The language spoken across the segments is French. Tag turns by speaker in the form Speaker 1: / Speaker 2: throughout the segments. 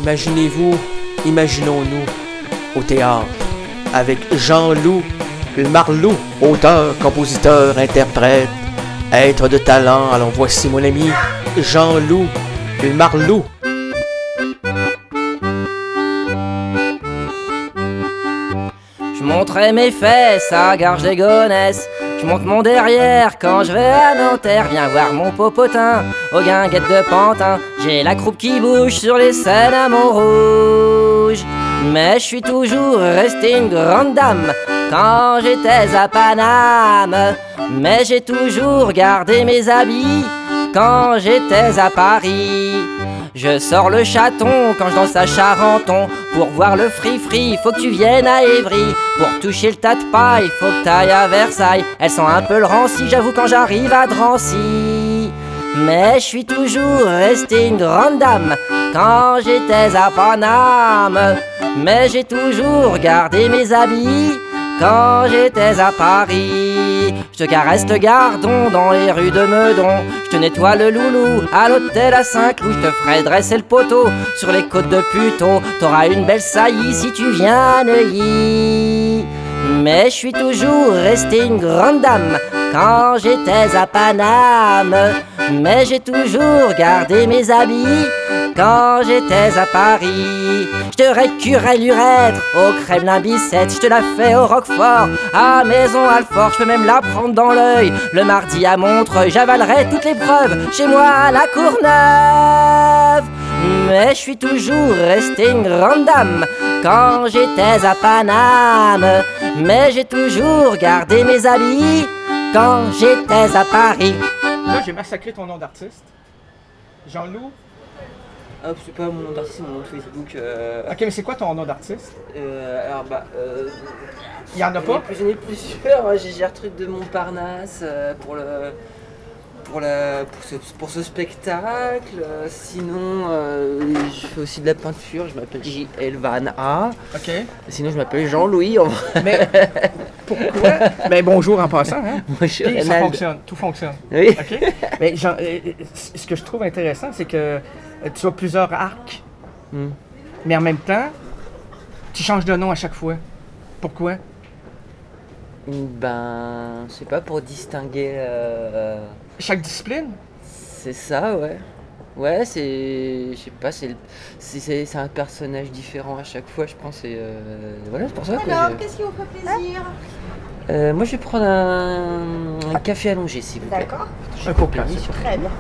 Speaker 1: Imaginez-vous, imaginons-nous au théâtre avec Jean-Loup Marlou, auteur, compositeur, interprète, être de talent. Alors voici mon ami Jean-Loup Marlou.
Speaker 2: Je montrais mes fesses à Garges des Gonesse. Je monte mon derrière quand je vais à Nanterre. Viens voir mon popotin aux guinguettes de Pantin. J'ai la croupe qui bouge sur les scènes à Montrouge. Mais je suis toujours resté une grande dame quand j'étais à Paname. Mais j'ai toujours gardé mes habits quand j'étais à Paris. Je sors le chaton quand je danse à Charenton. Pour voir le free-free, faut que tu viennes à Évry. Pour toucher le tas de paille, faut que t'ailles à Versailles. Elles sont un peu le ranci, j'avoue, quand j'arrive à Drancy. Mais je suis toujours resté une grande dame quand j'étais à Paname. Mais j'ai toujours gardé mes habits quand j'étais à Paris. Je te caresse le gardon dans les rues de Meudon. Je te nettoie le loulou à l'hôtel à Saint-Cloud. Je te ferai dresser le poteau sur les côtes de Puteaux. T'auras une belle saillie si tu viens à Neuilly. Mais je suis toujours resté une grande dame quand j'étais à Paname. Mais j'ai toujours gardé mes habits quand j'étais à Paris. Je te récurerai l'urètre au Kremlin Bicêtre. Je te la fais au Roquefort, à Maison Alfort. Je peux même la prendre dans l'œil le mardi à Montreuil. J'avalerai toutes les preuves chez moi à la Courneuve. Mais je suis toujours resté une grande dame quand j'étais à Paname. Mais j'ai toujours gardé mes habits quand j'étais à Paris.
Speaker 3: Là, j'ai massacré ton nom d'artiste. Jean-Loup.
Speaker 2: Ah, c'est pas mon nom d'artiste, c'est mon nom de Facebook.
Speaker 3: Ok, mais c'est quoi ton nom d'artiste?
Speaker 2: Alors
Speaker 3: Il y en a pas?
Speaker 2: J'en ai plusieurs. J'ai Gertrude de Montparnasse pour ce spectacle. Sinon, je fais aussi de la peinture. Je m'appelle J.L. Van A.
Speaker 3: Ok.
Speaker 2: Sinon, je m'appelle Jean-Louis.
Speaker 3: Mais pourquoi? Mais bonjour en passant, hein?
Speaker 2: Moi, je suis
Speaker 3: Puis, ça
Speaker 2: Renald.
Speaker 3: fonctionne, tout fonctionne.
Speaker 2: Oui.
Speaker 3: Ok. Mais ce que je trouve intéressant, c'est que tu as plusieurs arcs, mais en même temps, tu changes de nom à chaque fois. Pourquoi?
Speaker 2: Ben, je sais pas, pour distinguer.
Speaker 3: Chaque discipline?
Speaker 2: C'est ça, ouais. Ouais, c'est. Je sais pas, c'est un personnage différent à chaque fois, je pense. Et voilà, c'est pour ça que.
Speaker 4: Alors, qu'est-ce qui vous fait plaisir?
Speaker 2: Moi, je vais prendre un café allongé, s'il vous plaît.
Speaker 4: D'accord.
Speaker 3: Un coca.
Speaker 4: Très bien.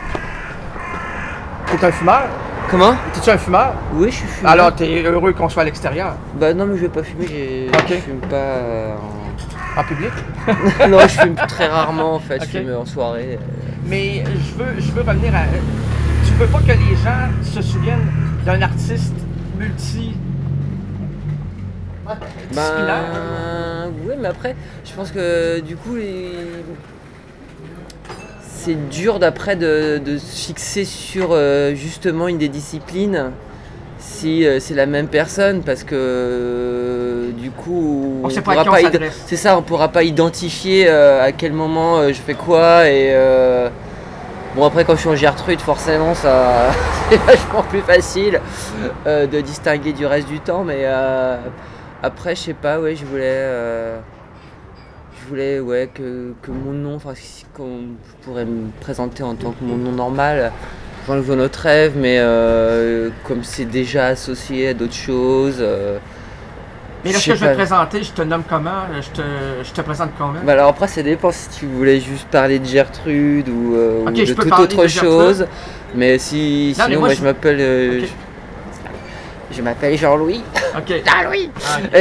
Speaker 3: T'es un fumeur?
Speaker 2: Comment?
Speaker 3: T'es-tu un fumeur?
Speaker 2: Oui, je suis fumeur.
Speaker 3: Alors, t'es heureux qu'on soit à l'extérieur?
Speaker 2: Bah non, mais je vais pas fumer,
Speaker 3: Ok.
Speaker 2: je fume pas
Speaker 3: En public?
Speaker 2: Non, je fume très rarement, en fait,
Speaker 3: Ok.
Speaker 2: je fume en soirée.
Speaker 3: Mais je veux revenir à... Tu veux pas que les gens se souviennent d'un artiste multi... disciplinaire?
Speaker 2: Oui, mais après, je pense que du coup, c'est dur d'après de se fixer sur justement une des disciplines si c'est la même personne, parce que du coup
Speaker 3: On sait pas à qui on s'adresse.
Speaker 2: c'est ça, on pourra pas identifier à quel moment je fais quoi. Et bon, après, quand je suis en Gertrude, forcément ça c'est vachement plus facile de distinguer du reste du temps, mais après, je sais pas, ouais, je voulais ouais, que mon nom, enfin, qu'on pourrait me présenter en tant que mon nom normal, Jean-Loup notre rêve, mais comme c'est déjà associé à d'autres choses.
Speaker 3: Mais lorsque je vais te présenter, je te nomme comment? Je te présente comment?
Speaker 2: Bah alors après, ça dépend si tu voulais juste parler de Gertrude ou
Speaker 3: Ok,
Speaker 2: de
Speaker 3: je peux
Speaker 2: toute
Speaker 3: parler
Speaker 2: autre
Speaker 3: de Gertrude.
Speaker 2: chose. Mais
Speaker 3: Non,
Speaker 2: sinon,
Speaker 3: mais moi,
Speaker 2: moi,
Speaker 3: je-
Speaker 2: je m'appelle.
Speaker 3: Ok.
Speaker 2: Je m'appelle Jean-Louis.
Speaker 3: Ok.
Speaker 2: Jean-Louis.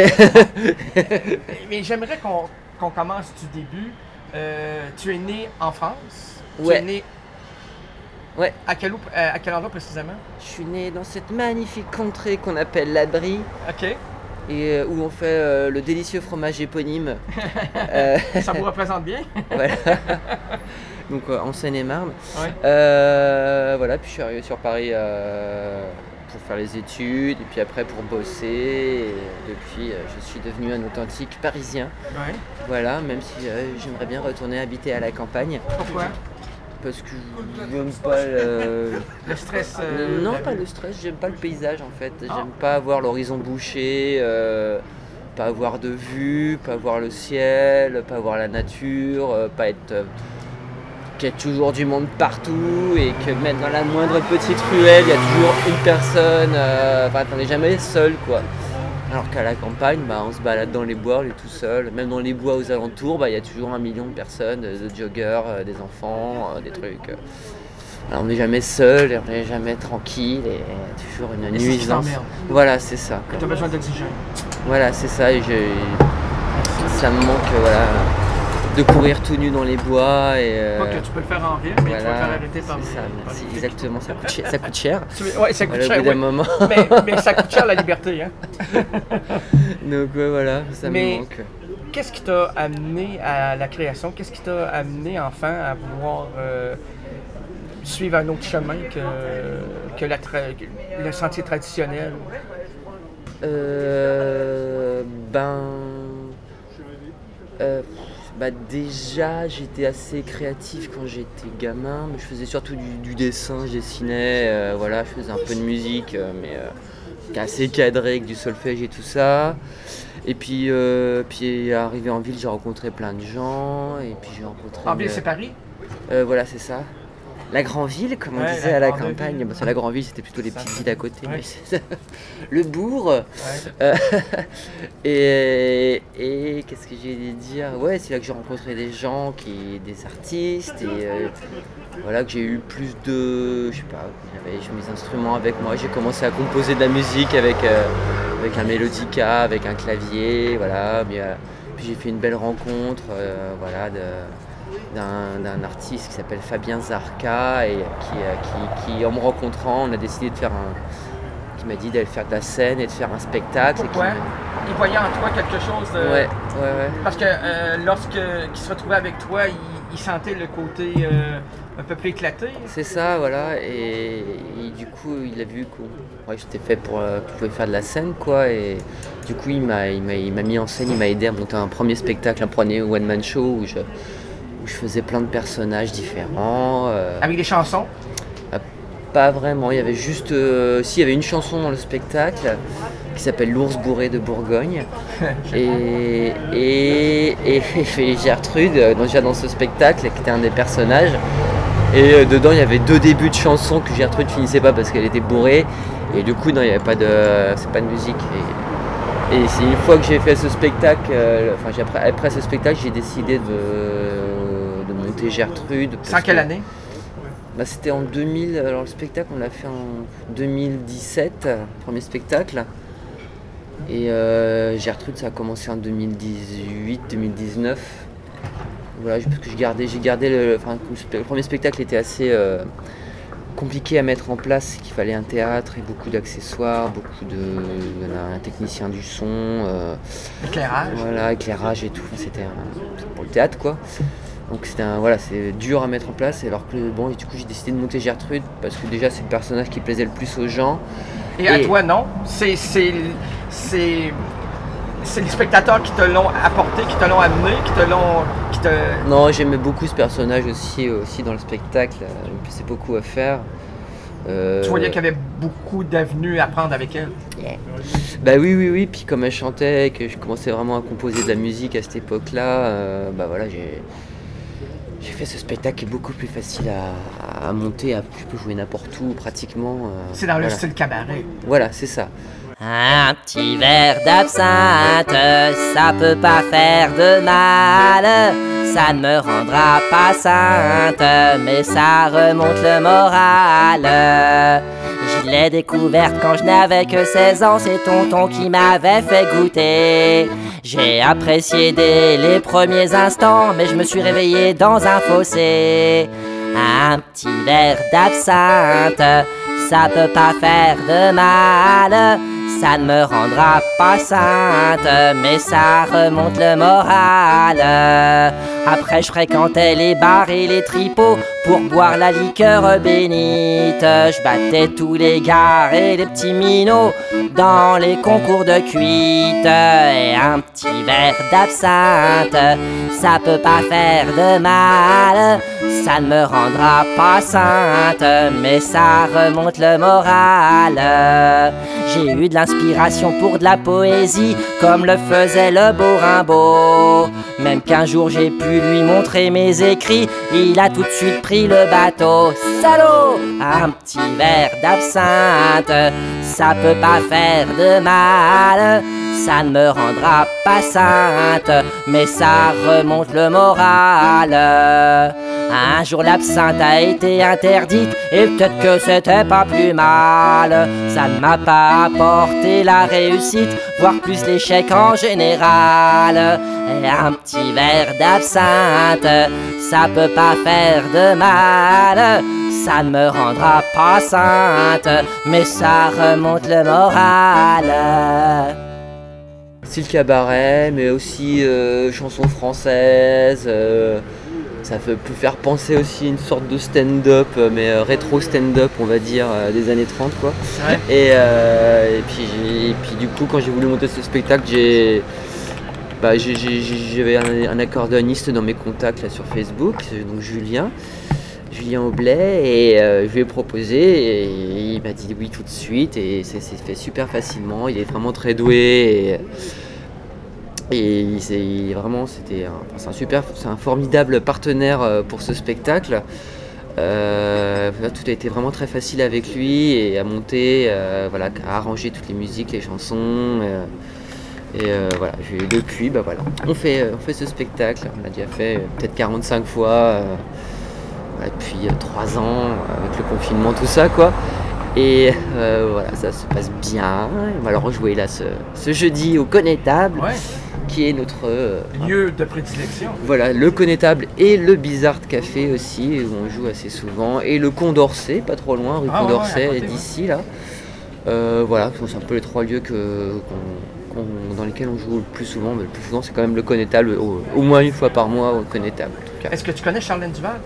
Speaker 3: Mais j'aimerais qu'on commence du début. Tu es né en France? Tu
Speaker 2: Ouais.
Speaker 3: es né
Speaker 2: Ouais.
Speaker 3: à quel endroit précisément?
Speaker 2: Je suis né dans cette magnifique contrée qu'on appelle la Brie.
Speaker 3: Ok.
Speaker 2: Et où on fait le délicieux fromage éponyme.
Speaker 3: Ça vous représente bien?
Speaker 2: Voilà. Donc en Seine-et-Marne.
Speaker 3: Ouais.
Speaker 2: Voilà, puis je suis arrivé sur Paris pour faire les études, et puis après pour bosser. Et depuis, je suis devenu un authentique Parisien.
Speaker 3: Ouais.
Speaker 2: Voilà, même si j'aimerais bien retourner habiter à la campagne.
Speaker 3: Pourquoi?
Speaker 4: parce que j'aime pas
Speaker 3: Le stress.
Speaker 4: non,
Speaker 3: la
Speaker 4: pas
Speaker 3: vie.
Speaker 4: le stress, j'aime pas le paysage en fait. J'aime pas avoir l'horizon bouché, pas avoir de vue, pas voir le ciel, pas voir la nature, pas être qu'il y a toujours du monde partout et que même dans la moindre petite ruelle, il y a toujours une personne, enfin t'en es jamais seul quoi. Alors qu'à la campagne, on se balade dans les bois, on est tout seul. Même dans les bois aux alentours, il y a toujours 1 million de personnes, de joggers, des enfants, des trucs. Alors, on n'est jamais seul, on n'est jamais tranquille et toujours une
Speaker 3: Et c'est ce qui
Speaker 4: nuisance.
Speaker 3: t'emmerde.
Speaker 4: Voilà, c'est ça.
Speaker 3: Tu as besoin d'oxygène.
Speaker 4: Voilà, c'est ça. Et ça me manque, voilà, de courir tout nu dans les bois et.
Speaker 3: Pas que tu peux le faire en ville, mais tu vas te faire
Speaker 4: Voilà,
Speaker 3: arrêter par
Speaker 4: c'est ça,
Speaker 3: par
Speaker 4: merci.
Speaker 3: les flics.
Speaker 4: Exactement, ça coûte cher.
Speaker 3: Ouais, ça coûte
Speaker 4: Voilà, au
Speaker 3: cher.
Speaker 4: bout d'un
Speaker 3: Ouais.
Speaker 4: moment.
Speaker 3: Mais ça coûte cher la liberté. Hein.
Speaker 4: Donc voilà, ça
Speaker 3: Mais-
Speaker 4: me manque.
Speaker 3: Qu'est-ce qui t'a amené à la création? Qu'est-ce qui t'a amené enfin à vouloir suivre un autre chemin que le sentier traditionnel?
Speaker 4: Déjà j'étais assez créatif quand j'étais gamin, mais je faisais surtout du dessin, je dessinais, voilà, je faisais un peu de musique, mais assez cadré avec du solfège et tout ça. Et puis arrivé en ville, j'ai rencontré plein de gens, et puis j'ai rencontré...
Speaker 3: En ville, c'est Paris?
Speaker 4: Voilà, c'est ça. La grande ville, comme on
Speaker 3: Ouais,
Speaker 4: disait
Speaker 3: la
Speaker 4: à la
Speaker 3: grande
Speaker 4: campagne.
Speaker 3: ville.
Speaker 4: Parce que la grande ville, c'était plutôt les
Speaker 3: Ça.
Speaker 4: petites villes à côté.
Speaker 3: Ouais.
Speaker 4: Mais c'est le bourg.
Speaker 3: Ouais.
Speaker 4: Et qu'est-ce que j'ai à dire? Ouais, c'est là que j'ai rencontré des gens, des artistes. Et voilà, que j'ai eu plus de... Je sais pas, j'avais mes instruments avec moi. J'ai commencé à composer de la musique avec un mélodica, avec un clavier. Voilà. Puis j'ai fait une belle rencontre. Voilà, d'un artiste qui s'appelle Fabien Zarka et qui en me rencontrant, on a décidé de faire qui m'a dit d'aller faire de la scène et de faire un spectacle.
Speaker 3: Pourquoi? Il voyait en toi quelque chose de...
Speaker 4: Ouais.
Speaker 3: Parce que lorsqu'il se retrouvait avec toi, il sentait le côté un peu plus éclaté.
Speaker 4: C'est ça, voilà. Et du coup, il a vu que j'étais fait pour que je pouvais faire de la scène, quoi. Et du coup, il m'a mis en scène, il m'a aidé à monter un premier spectacle, un premier one-man show où je faisais plein de personnages différents.
Speaker 3: Avec des chansons.
Speaker 4: Pas vraiment, il y avait juste... il y avait une chanson dans le spectacle qui s'appelle L'ours bourré de Bourgogne. et Gertrude, déjà dans ce spectacle, qui était un des personnages. Et dedans, il y avait 2 débuts de chansons que Gertrude finissait pas parce qu'elle était bourrée. Et du coup, non, il n'y avait pas de musique. Et c'est une fois que j'ai fait ce spectacle, après ce spectacle, j'ai décidé de monter Gertrude.
Speaker 3: C'est en quelle année?
Speaker 4: C'était en 2000, alors le spectacle on l'a fait en 2017, premier spectacle. Et Gertrude ça a commencé en 2018-2019. Voilà, parce que j'ai gardé le premier spectacle était assez compliqué à mettre en place, qu'il fallait un théâtre et beaucoup d'accessoires, un technicien du son,
Speaker 3: Éclairage.
Speaker 4: voilà, éclairage et tout, c'était pour le théâtre quoi. Donc c'est dur à mettre en place, alors que du coup j'ai décidé de monter Gertrude parce que déjà c'est le personnage qui plaisait le plus aux gens.
Speaker 3: Et à toi, non? C'est les spectateurs qui te l'ont apporté, qui te l'ont amené,
Speaker 4: Non, j'aimais beaucoup ce personnage aussi dans le spectacle, il me plaisait beaucoup à faire.
Speaker 3: Tu voyais qu'il y avait beaucoup d'avenues à prendre avec elle.
Speaker 4: Bah oui, puis comme elle chantait et que je commençais vraiment à composer de la musique à cette époque-là, voilà, j'ai fait ce spectacle qui est beaucoup plus facile à monter, je peux jouer n'importe où pratiquement.
Speaker 3: C'est dans le
Speaker 4: voilà.
Speaker 3: style cabaret.
Speaker 4: Voilà, c'est ça.
Speaker 2: Un petit verre d'absinthe, ça peut pas faire de mal. Ça ne me rendra pas sainte, mais ça remonte le moral. Je l'ai découverte quand je n'avais que 16 ans, c'est tonton qui m'avait fait goûter. J'ai apprécié dès les premiers instants, mais je me suis réveillé dans un fossé. Un petit verre d'absinthe, ça peut pas faire de mal. Ça ne me rendra pas sainte, mais ça remonte le moral. Après je fréquentais les bars et les tripots pour boire la liqueur bénite. Je battais tous les gars et les petits minots dans les concours de cuite. Et un petit verre d'absinthe, ça peut pas faire de mal. Ça ne me rendra pas sainte, mais ça remonte le moral. J'ai eu de l'inspiration pour de la poésie, comme le faisait le beau Rimbaud. Même qu'un jour j'ai pu lui montrer mes écrits, il a tout de suite pris le bateau. Salaud! Un petit verre d'absinthe, ça peut pas faire de mal. Ça ne me rendra pas sainte, mais ça remonte le moral. Un jour l'absinthe a été interdite, et peut-être que c'était pas plus mal. Ça ne m'a pas apporté la réussite, voire plus l'échec en général. Et un petit verre d'absinthe, ça peut pas faire de mal. Ça ne me rendra pas sainte, mais ça remonte le moral.
Speaker 4: Style cabaret, mais aussi chansons françaises. Ça peut faire penser aussi à une sorte de stand-up, mais rétro stand-up, on va dire, des années 30, quoi.
Speaker 3: Ouais.
Speaker 4: Et puis du coup, quand j'ai voulu monter ce spectacle, j'avais un accordéoniste dans mes contacts là, sur Facebook, donc Julien Aublet, et je lui ai proposé, et il m'a dit oui tout de suite, et ça s'est fait super facilement. Il est vraiment très doué, et c'est un formidable partenaire pour ce spectacle. Tout a été vraiment très facile avec lui, et à monter, à arranger toutes les musiques, les chansons. Depuis, on fait ce spectacle. On l'a déjà fait peut-être 45 fois depuis 3 ans, avec le confinement, tout ça, quoi. Et ça se passe bien. On va le rejouer là ce jeudi au Connétable, qui est notre
Speaker 3: lieu de prédilection.
Speaker 4: Voilà, le Connétable et le Bizarre Café aussi, où on joue assez souvent. Et le Condorcet, pas trop loin, rue Condorcet, d'ici là. C'est un peu les 3 lieux dans lesquels on joue le plus souvent. Mais le plus souvent, c'est quand même le Connétable, au moins une fois par mois au Connétable. En tout cas.
Speaker 3: Est-ce que tu connais Charlène Duval?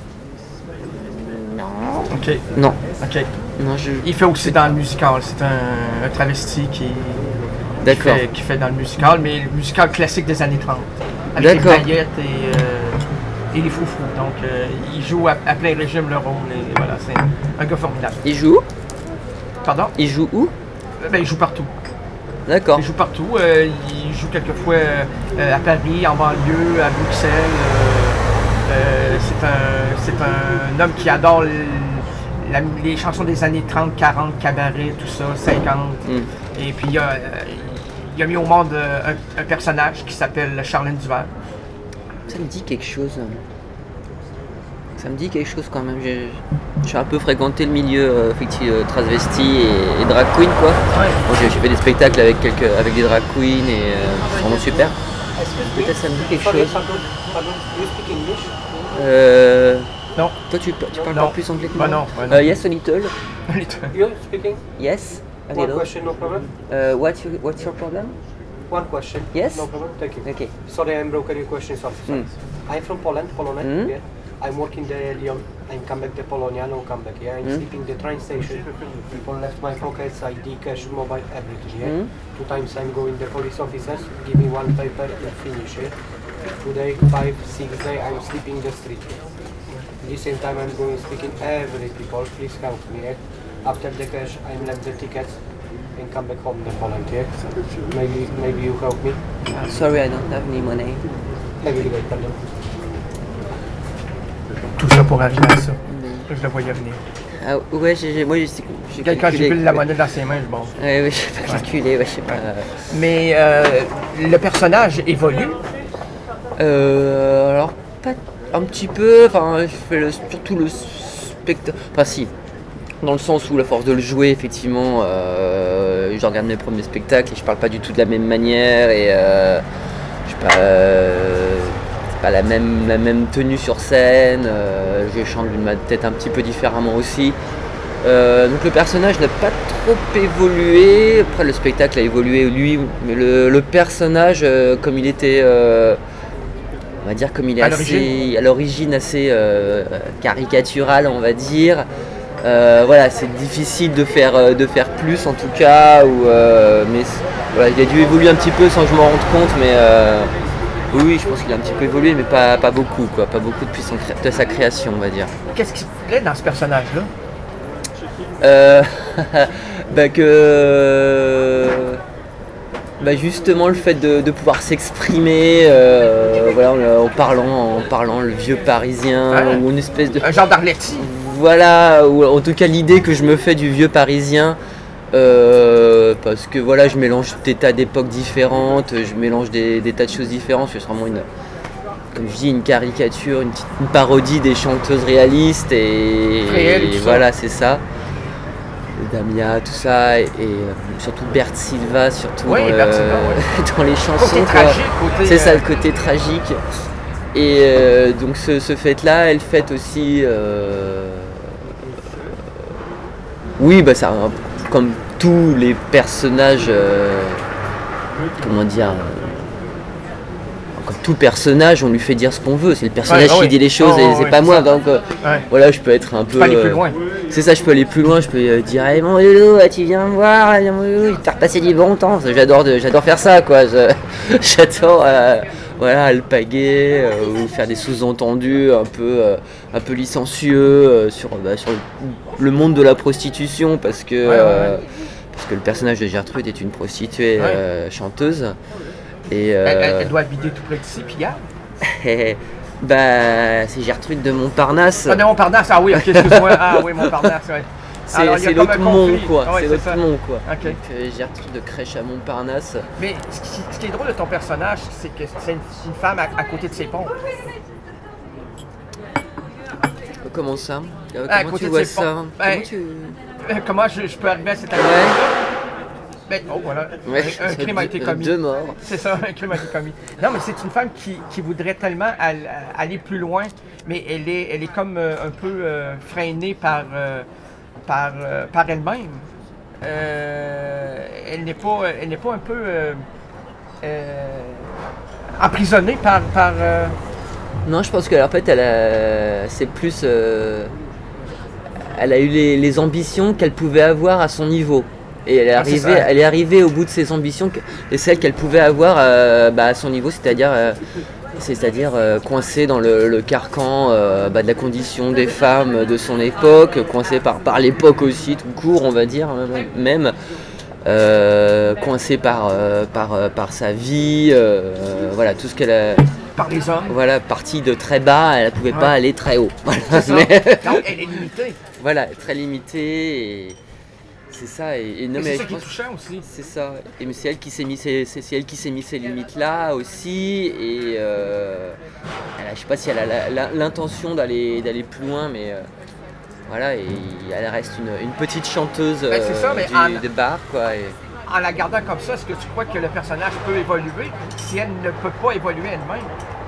Speaker 4: Non.
Speaker 3: Ok.
Speaker 4: Non.
Speaker 3: Ok.
Speaker 4: Non,
Speaker 3: Il fait aussi dans le musical. C'est un travesti qui fait dans le musical, mais le musical classique des années 30. Avec les paillettes et les foufous. Donc, il joue à plein régime le rôle. Et voilà, c'est un gars formidable.
Speaker 4: Il joue où?
Speaker 3: Pardon?
Speaker 4: Il joue où?
Speaker 3: Il joue partout.
Speaker 4: D'accord.
Speaker 3: Il joue partout. Il joue quelquefois à Paris, en banlieue, à Bruxelles. C'est un homme qui adore les chansons des années 30, 40, cabaret, tout ça, 50. Et puis il a mis au monde un personnage qui s'appelle Charlène Duval.
Speaker 4: Ça me dit quelque chose. Ça me dit quelque chose quand même. J'ai un peu fréquenté le milieu transvesti et drag queen, quoi.
Speaker 3: Ouais.
Speaker 4: Bon, j'ai fait des spectacles avec des drag queens et c'est vraiment super. Peut-être ça me dit quelque chose.
Speaker 3: Non.
Speaker 4: Toi tu parles pas plus anglais que moi?
Speaker 3: Non.
Speaker 4: Yes, a little.
Speaker 5: You speaking?
Speaker 4: Yes, a
Speaker 5: One
Speaker 4: little.
Speaker 5: question, no problem.
Speaker 4: What's your problem?
Speaker 5: One question.
Speaker 4: Yes.
Speaker 5: No problem. Thank you.
Speaker 4: Okay.
Speaker 5: Sorry, I'm broken your questions off. I'm from Poland, Polonia. Yeah. I'm working the Lyon. I'm come back to Polonia. No come back. Yeah. I'm sleeping the train station. People left my pockets, ID, cash, mobile, everything. Yeah. 2 times I'm going the police officers. Give me 1 paper and finish. Yeah. Today, 5, 6 day, I'm sleeping the street. At the same time, I'm going speaking every people. Please help me. Yeah. After the cash, I'm left the tickets and come back home to Poland. Yeah. Maybe you help me.
Speaker 4: Sorry, I don't have any money.
Speaker 5: Heavily, pardon.
Speaker 3: Tout ça pour arriver à ça. Je le voyais venir.
Speaker 4: Ah, ouais, j'ai
Speaker 3: Quand j'ai vu la monnaie dans ses mains, bon.
Speaker 4: Oui, j'ai pas calculé, je sais pas.
Speaker 3: Mais le personnage évolue.
Speaker 4: Alors, pas un petit peu, je fais surtout le spectacle. Enfin, si, dans le sens où, la force de le jouer, effectivement, je regarde mes premiers spectacles et je parle pas du tout de la même manière et je sais pas. Pas la même tenue sur scène, je chante d'une tête un petit peu différemment aussi. Donc le personnage n'a pas trop évolué. Après le spectacle a évolué lui, mais le personnage comme il était, on va dire comme il est à l'origine assez caricatural, on va dire. Voilà, c'est difficile de faire plus en tout cas. Mais voilà, il a dû évoluer un petit peu sans que je m'en rende compte, mais oui, je pense qu'il a un petit peu évolué, mais pas beaucoup, quoi. Pas beaucoup depuis de sa création, on va dire.
Speaker 3: Qu'est-ce qui te plaît dans ce personnage-là?
Speaker 4: Justement le fait de pouvoir s'exprimer voilà, en parlant le vieux parisien, ou une espèce de...
Speaker 3: Un genre d'Arletty.
Speaker 4: Voilà, ou en tout cas l'idée que je me fais du vieux parisien, parce que voilà, je mélange des tas d'époques différentes, je mélange des tas de choses différentes, c'est vraiment comme je dis, une caricature, une parodie des chanteuses réalistes, et voilà, c'est ça. Damia, tout ça, et surtout Berthe Silva, surtout dans les chansons.
Speaker 3: Côté tragique,
Speaker 4: c'est ça, le côté tragique. Et donc ce fait-là, elle fête aussi... Oui, ça, comme tous les personnages, comment dire... Comme tout personnage, on lui fait dire ce qu'on veut. C'est le personnage qui dit les choses, et c'est pas moi. Donc voilà, je peux être un peu...
Speaker 3: Tu peux aller plus loin.
Speaker 4: C'est ça, je peux aller plus loin. Je peux dire hey, mon loulou, tu viens me voir, mon loulou, faire passer du bon temps. J'adore faire ça, quoi. J'adore alpaguer ou faire des sous-entendus un peu licencieux sur le monde de la prostitution, parce que le personnage de Gertrude est une prostituée chanteuse. Et
Speaker 3: elle doit habiter tout près d'ici, Pierre.
Speaker 4: C'est Gertrude de Montparnasse.
Speaker 3: Ah, de Montparnasse, ah oui, ok, excuse-moi. Ah oui, Montparnasse, ouais.
Speaker 4: C'est l'autre mont, quoi.
Speaker 3: Ouais,
Speaker 4: c'est l'autre mont, quoi.
Speaker 3: Okay.
Speaker 4: Donc, Gertrude de Crèche à Montparnasse.
Speaker 3: Mais ce qui est drôle de ton personnage, c'est que c'est une femme à côté de ses pompes.
Speaker 4: Comment ça?
Speaker 3: Comment
Speaker 4: tu vois ça?
Speaker 3: Comment je peux arriver à cette année? Oh voilà, un crime a été commis.
Speaker 4: 2 morts.
Speaker 3: C'est ça, un crime a été commis. Non, mais c'est une femme qui voudrait tellement aller plus loin, mais elle est comme un peu freinée par elle-même. Elle n'est pas un peu emprisonnée par
Speaker 4: Non, je pense qu'en fait, c'est plus... elle a eu les ambitions qu'elle pouvait avoir à son niveau. Et elle est arrivée au bout de ses ambitions, et celles qu'elle pouvait avoir à son niveau, c'est-à-dire coincée dans le carcan de la condition des femmes de son époque, coincée par l'époque aussi, tout court, on va dire, même, coincée par sa vie, voilà, tout ce qu'elle a...
Speaker 3: Par les hommes.
Speaker 4: Voilà, partie de très bas, elle ne pouvait pas aller très haut. Voilà.
Speaker 3: Non, elle est limitée.
Speaker 4: Voilà, très limitée, et... C'est ça, et non,
Speaker 3: mais c'est ça qui est touchant aussi.
Speaker 4: C'est ça, et mais c'est elle qui s'est mis ces limites là aussi, et je sais pas si elle a l'intention d'aller plus loin, mais voilà, et elle reste une petite chanteuse des bars, quoi. Et...
Speaker 3: En la gardant comme ça, est-ce que tu crois que le personnage peut évoluer si elle ne peut pas évoluer elle-même?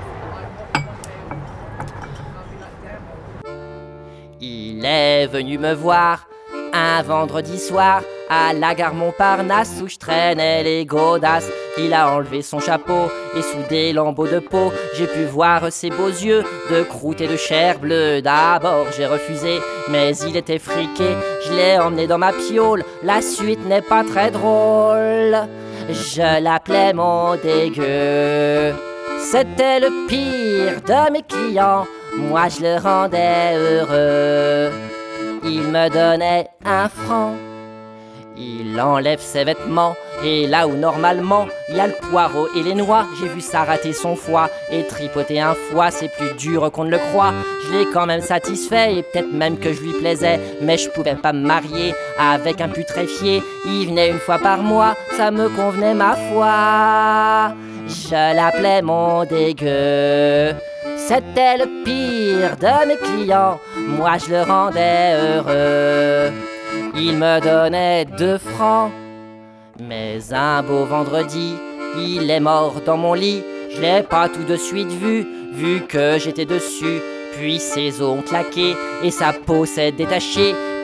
Speaker 2: Il est venu me voir un vendredi soir à la gare Montparnasse où je traînais les godasses. Il a enlevé son chapeau et sous des lambeaux de peau, j'ai pu voir ses beaux yeux de croûte et de chair bleue. D'abord j'ai refusé, mais il était friqué. Je l'ai emmené dans ma piole, la suite n'est pas très drôle. Je l'appelais mon dégueu. C'était le pire de mes clients, moi je le rendais heureux. Il me donnait 1 franc. Il enlève ses vêtements, et là où normalement il y a le poireau et les noix, j'ai vu ça rater son foie et tripoter un foie, c'est plus dur qu'on ne le croit. Je l'ai quand même satisfait, et peut-être même que je lui plaisais, mais je pouvais pas me marier avec un putréfié. Il venait 1 fois par mois, ça me convenait ma foi. Je l'appelais mon dégueu. C'était le pire de mes clients, moi je le rendais heureux. Il me donnait 2 francs, mais un beau vendredi, il est mort dans mon lit. Je l'ai pas tout de suite vu que j'étais dessus. Puis ses os ont claqué et sa peau s'est détachée.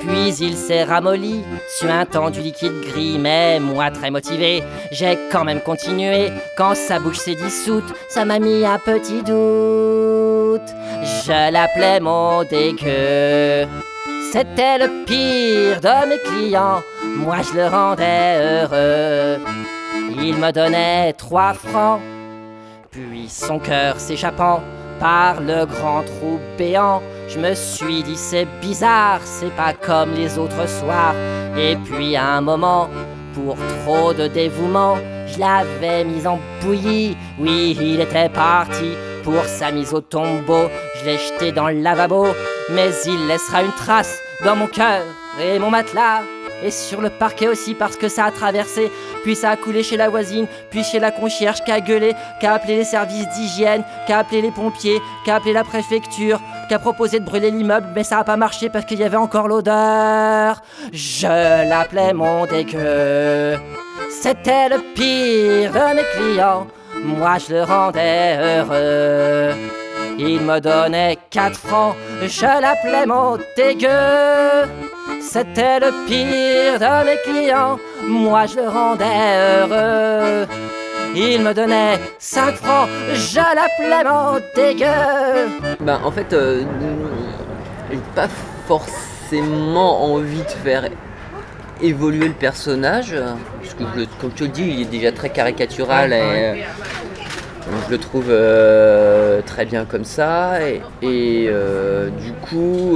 Speaker 2: Puis il s'est ramolli, suintant du liquide gris. Mais moi très motivé, j'ai quand même continué. Quand sa bouche s'est dissoute, ça m'a mis un petit doute. Je l'appelais mon dégueu. C'était le pire de mes clients, moi je le rendais heureux. Il me donnait 3 francs, puis son cœur s'échappant par le grand trou béant, je me suis dit c'est bizarre, c'est pas comme les autres soirs. Et puis à un moment, pour trop de dévouement, je l'avais mis en bouillie. Oui, il était parti pour sa mise au tombeau. Je l'ai jeté dans le lavabo, mais il laissera une trace dans mon cœur et mon matelas. Et sur le parquet aussi parce que ça a traversé. Puis ça a coulé chez la voisine, puis chez la concierge qui a gueulé, qui a appelé les services d'hygiène, qui a appelé les pompiers, qui a appelé la préfecture, qui a proposé de brûler l'immeuble, mais ça a pas marché parce qu'il y avait encore l'odeur. Je l'appelais mon dégueu. C'était le pire de mes clients, moi je le rendais heureux. Il me donnait 4 francs, je l'appelais mon dégueu. C'était le pire de mes clients, moi je le rendais heureux. Il me donnait 5 francs, je l'appelais mon dégueu.
Speaker 4: En fait, j'ai pas forcément envie de faire évoluer le personnage, parce que comme tu le dis, il est déjà très caricatural et je le trouve très bien comme ça et du coup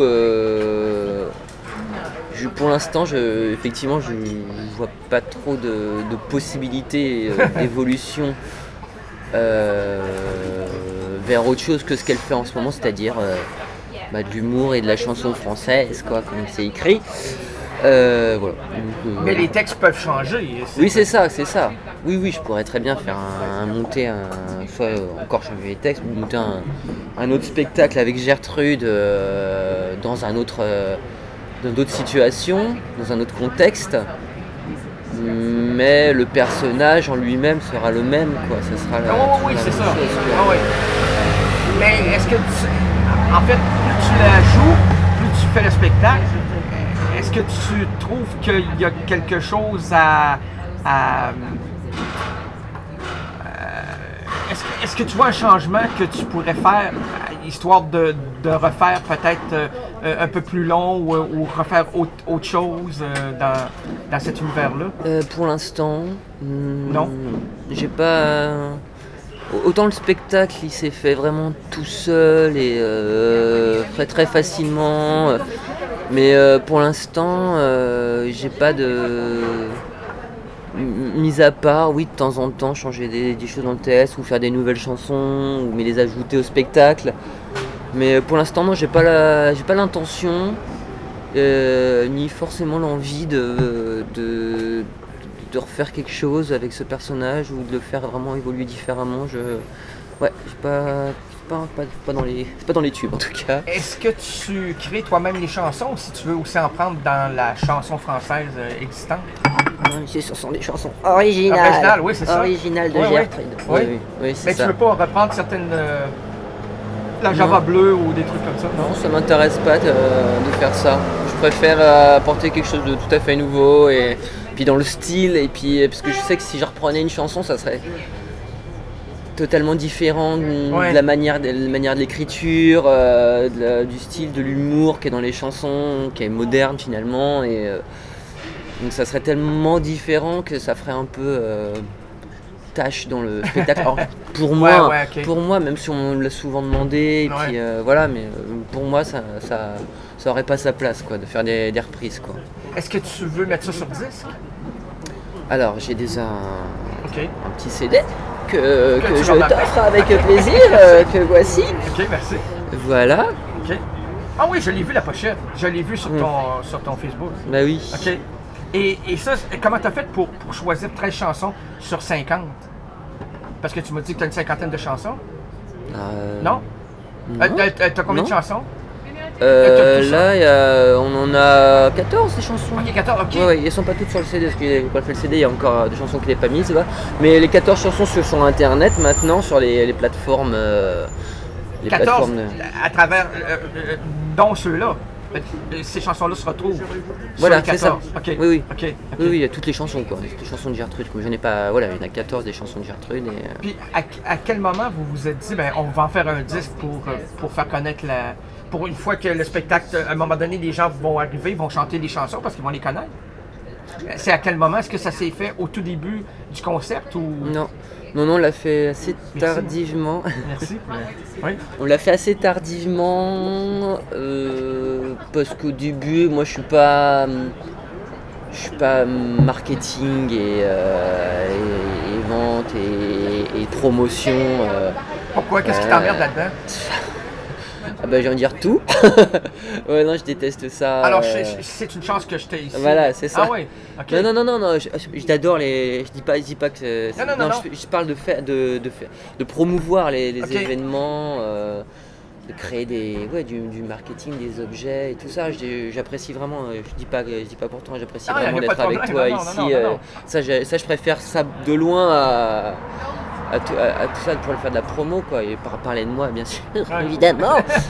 Speaker 4: pour l'instant effectivement je vois pas trop de possibilités d'évolution vers autre chose que ce qu'elle fait en ce moment, c'est-à-dire de l'humour et de la chanson française comme c'est écrit. Voilà.
Speaker 3: Mais les textes peuvent changer.
Speaker 4: Oui, c'est ça. Oui, je pourrais très bien faire monter soit encore changer les textes, ou monter un autre spectacle avec Gertrude dans d'autres situations, dans un autre contexte. Mais le personnage en lui-même sera le même, quoi. Ça sera
Speaker 3: oui, c'est ça. Oui. Mais est-ce que en fait, plus tu la joues, plus tu fais le spectacle. Est-ce que tu trouves qu'il y a quelque chose est-ce que tu vois un changement que tu pourrais faire, histoire de refaire peut-être un peu plus long ou refaire autre chose dans cet univers-là?
Speaker 4: Pour l'instant,
Speaker 3: non.
Speaker 4: J'ai pas... Autant le spectacle, il s'est fait vraiment tout seul et très très facilement. Mais pour l'instant, j'ai pas de... Mis à part, oui, de temps en temps, changer des choses dans le théâtre ou faire des nouvelles chansons, mais les ajouter au spectacle. Mais pour l'instant, moi, j'ai pas l'intention, ni forcément l'envie de refaire quelque chose avec ce personnage ou de le faire vraiment évoluer différemment. Ouais, j'ai pas dans les tubes en tout cas.
Speaker 3: Est-ce que tu crées toi-même les chansons ou si tu veux aussi en prendre dans la chanson française existante?
Speaker 4: Non, mais ce sont des chansons originales.
Speaker 3: Oui, c'est ça.
Speaker 4: Originales de Gertrude.
Speaker 3: Oui,
Speaker 4: c'est
Speaker 3: mais
Speaker 4: ça.
Speaker 3: Tu veux pas reprendre certaines... la Java bleue ou des trucs comme ça?
Speaker 4: Non, ça m'intéresse pas de faire ça. Je préfère apporter quelque chose de tout à fait nouveau et puis dans le style et puis parce que je sais que si je reprenais une chanson, ça serait totalement différent de la manière de l'écriture, du style, de l'humour qui est dans les chansons, qui est moderne finalement et donc ça serait tellement différent que ça ferait un peu tâche dans le spectacle. Alors, pour moi, même si on me l'a souvent demandé, et puis, voilà, mais pour moi ça aurait pas sa place quoi, de faire des reprises quoi.
Speaker 3: Est-ce que tu veux mettre ça sur disque?
Speaker 4: Alors j'ai déjà un petit CD que je t'offre avec plaisir, que voici.
Speaker 3: Ok, merci.
Speaker 4: Voilà.
Speaker 3: Ok. Ah oui, je l'ai vu la pochette. Je l'ai vu sur ton Facebook.
Speaker 4: Bah oui.
Speaker 3: Ok. Et ça, comment tu as fait pour choisir 13 chansons sur 50? Parce que tu m'as dit que tu as une cinquantaine de chansons. Non? T'as combien de chansons?
Speaker 4: Là, on en a 14 des chansons.
Speaker 3: Ok, 14, ok.
Speaker 4: Ouais, elles sont pas toutes sur le CD, parce que quand on fait le CD, il y a encore des chansons qui n'est pas mises. Mais les 14 chansons sont sur Internet maintenant, sur les plateformes.
Speaker 3: 14 à travers, dont ceux-là. Ces chansons-là se retrouvent
Speaker 4: Voilà,
Speaker 3: sur les
Speaker 4: c'est ça.
Speaker 3: 14. OK.
Speaker 4: Oui.
Speaker 3: OK.
Speaker 4: Oui, il y a toutes les chansons, quoi. Toutes les chansons de Gertrude. Comme j'en ai pas. Voilà, il y en a 14 des chansons de Gertrude.
Speaker 3: Puis à quel moment vous vous êtes dit, on va en faire un disque pour faire connaître la. Pour une fois que le spectacle, à un moment donné, les gens vont arriver, ils vont chanter des chansons parce qu'ils vont les connaître? C'est à quel moment? Est-ce que ça s'est fait au tout début du concept ou.
Speaker 4: Non, on l'a fait assez tardivement.
Speaker 3: Merci. Oui.
Speaker 4: On l'a fait assez tardivement parce qu'au début, moi je suis pas marketing et vente et promotion.
Speaker 3: Pourquoi? Qu'est-ce qui t'emmerde là-dedans?
Speaker 4: Ah bah j'ai envie de dire tout. Ouais, non, je déteste ça.
Speaker 3: Alors c'est une chance que je t'ai ici.
Speaker 4: Voilà, c'est ça.
Speaker 3: Ah oui. OK.
Speaker 4: Non, j'adore les. Je dis pas que c'est.
Speaker 3: Non.
Speaker 4: Je parle de promouvoir les
Speaker 3: OK.
Speaker 4: événements, de créer du marketing, des objets et tout ça. J'apprécie vraiment. Je dis pas pourtant, j'apprécie
Speaker 3: Ah,
Speaker 4: vraiment
Speaker 3: y a pas
Speaker 4: d'être
Speaker 3: de
Speaker 4: avec
Speaker 3: problème.
Speaker 4: toi
Speaker 3: Non.
Speaker 4: ici. Ça, je préfère ça de loin à tout ça pour le faire de la promo, quoi, et parler de moi, bien sûr, évidemment.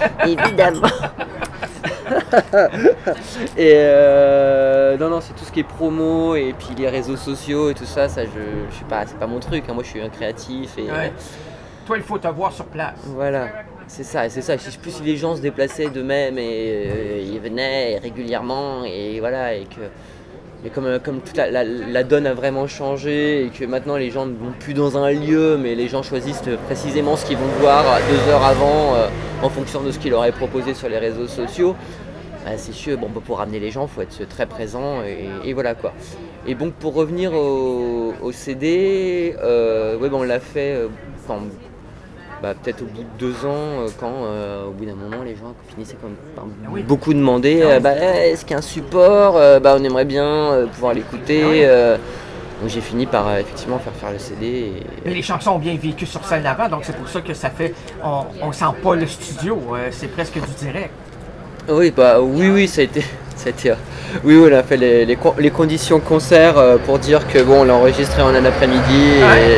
Speaker 4: Et non, c'est tout ce qui est promo et puis les réseaux sociaux et tout ça, je sais pas, c'est pas mon truc, hein. Moi je suis un créatif et
Speaker 3: Toi, il faut te voir sur place.
Speaker 4: voilà, c'est ça. Plus si les gens se déplaçaient d'eux-mêmes et ils venaient régulièrement et voilà, et comme toute la donne a vraiment changé et que maintenant les gens ne vont plus dans un lieu, mais les gens choisissent précisément ce qu'ils vont voir 2 heures avant en fonction de ce qu'ils leur est proposé sur les réseaux sociaux. C'est sûr, pour ramener les gens, il faut être très présent et voilà quoi. Et donc pour revenir au CD, on l'a fait peut-être au bout de 2 ans, quand au bout d'un moment les gens finissaient par beaucoup demander est-ce qu'il y a un support, on aimerait bien pouvoir l'écouter. Donc j'ai fini par effectivement faire le CD.
Speaker 3: Mais les chansons ont bien vécu sur scène avant, donc c'est pour ça que ça fait. On sent pas le studio, c'est presque du direct.
Speaker 4: Oui, ça a été. Oui, on a fait les conditions concert pour dire que on l'a enregistré en un après-midi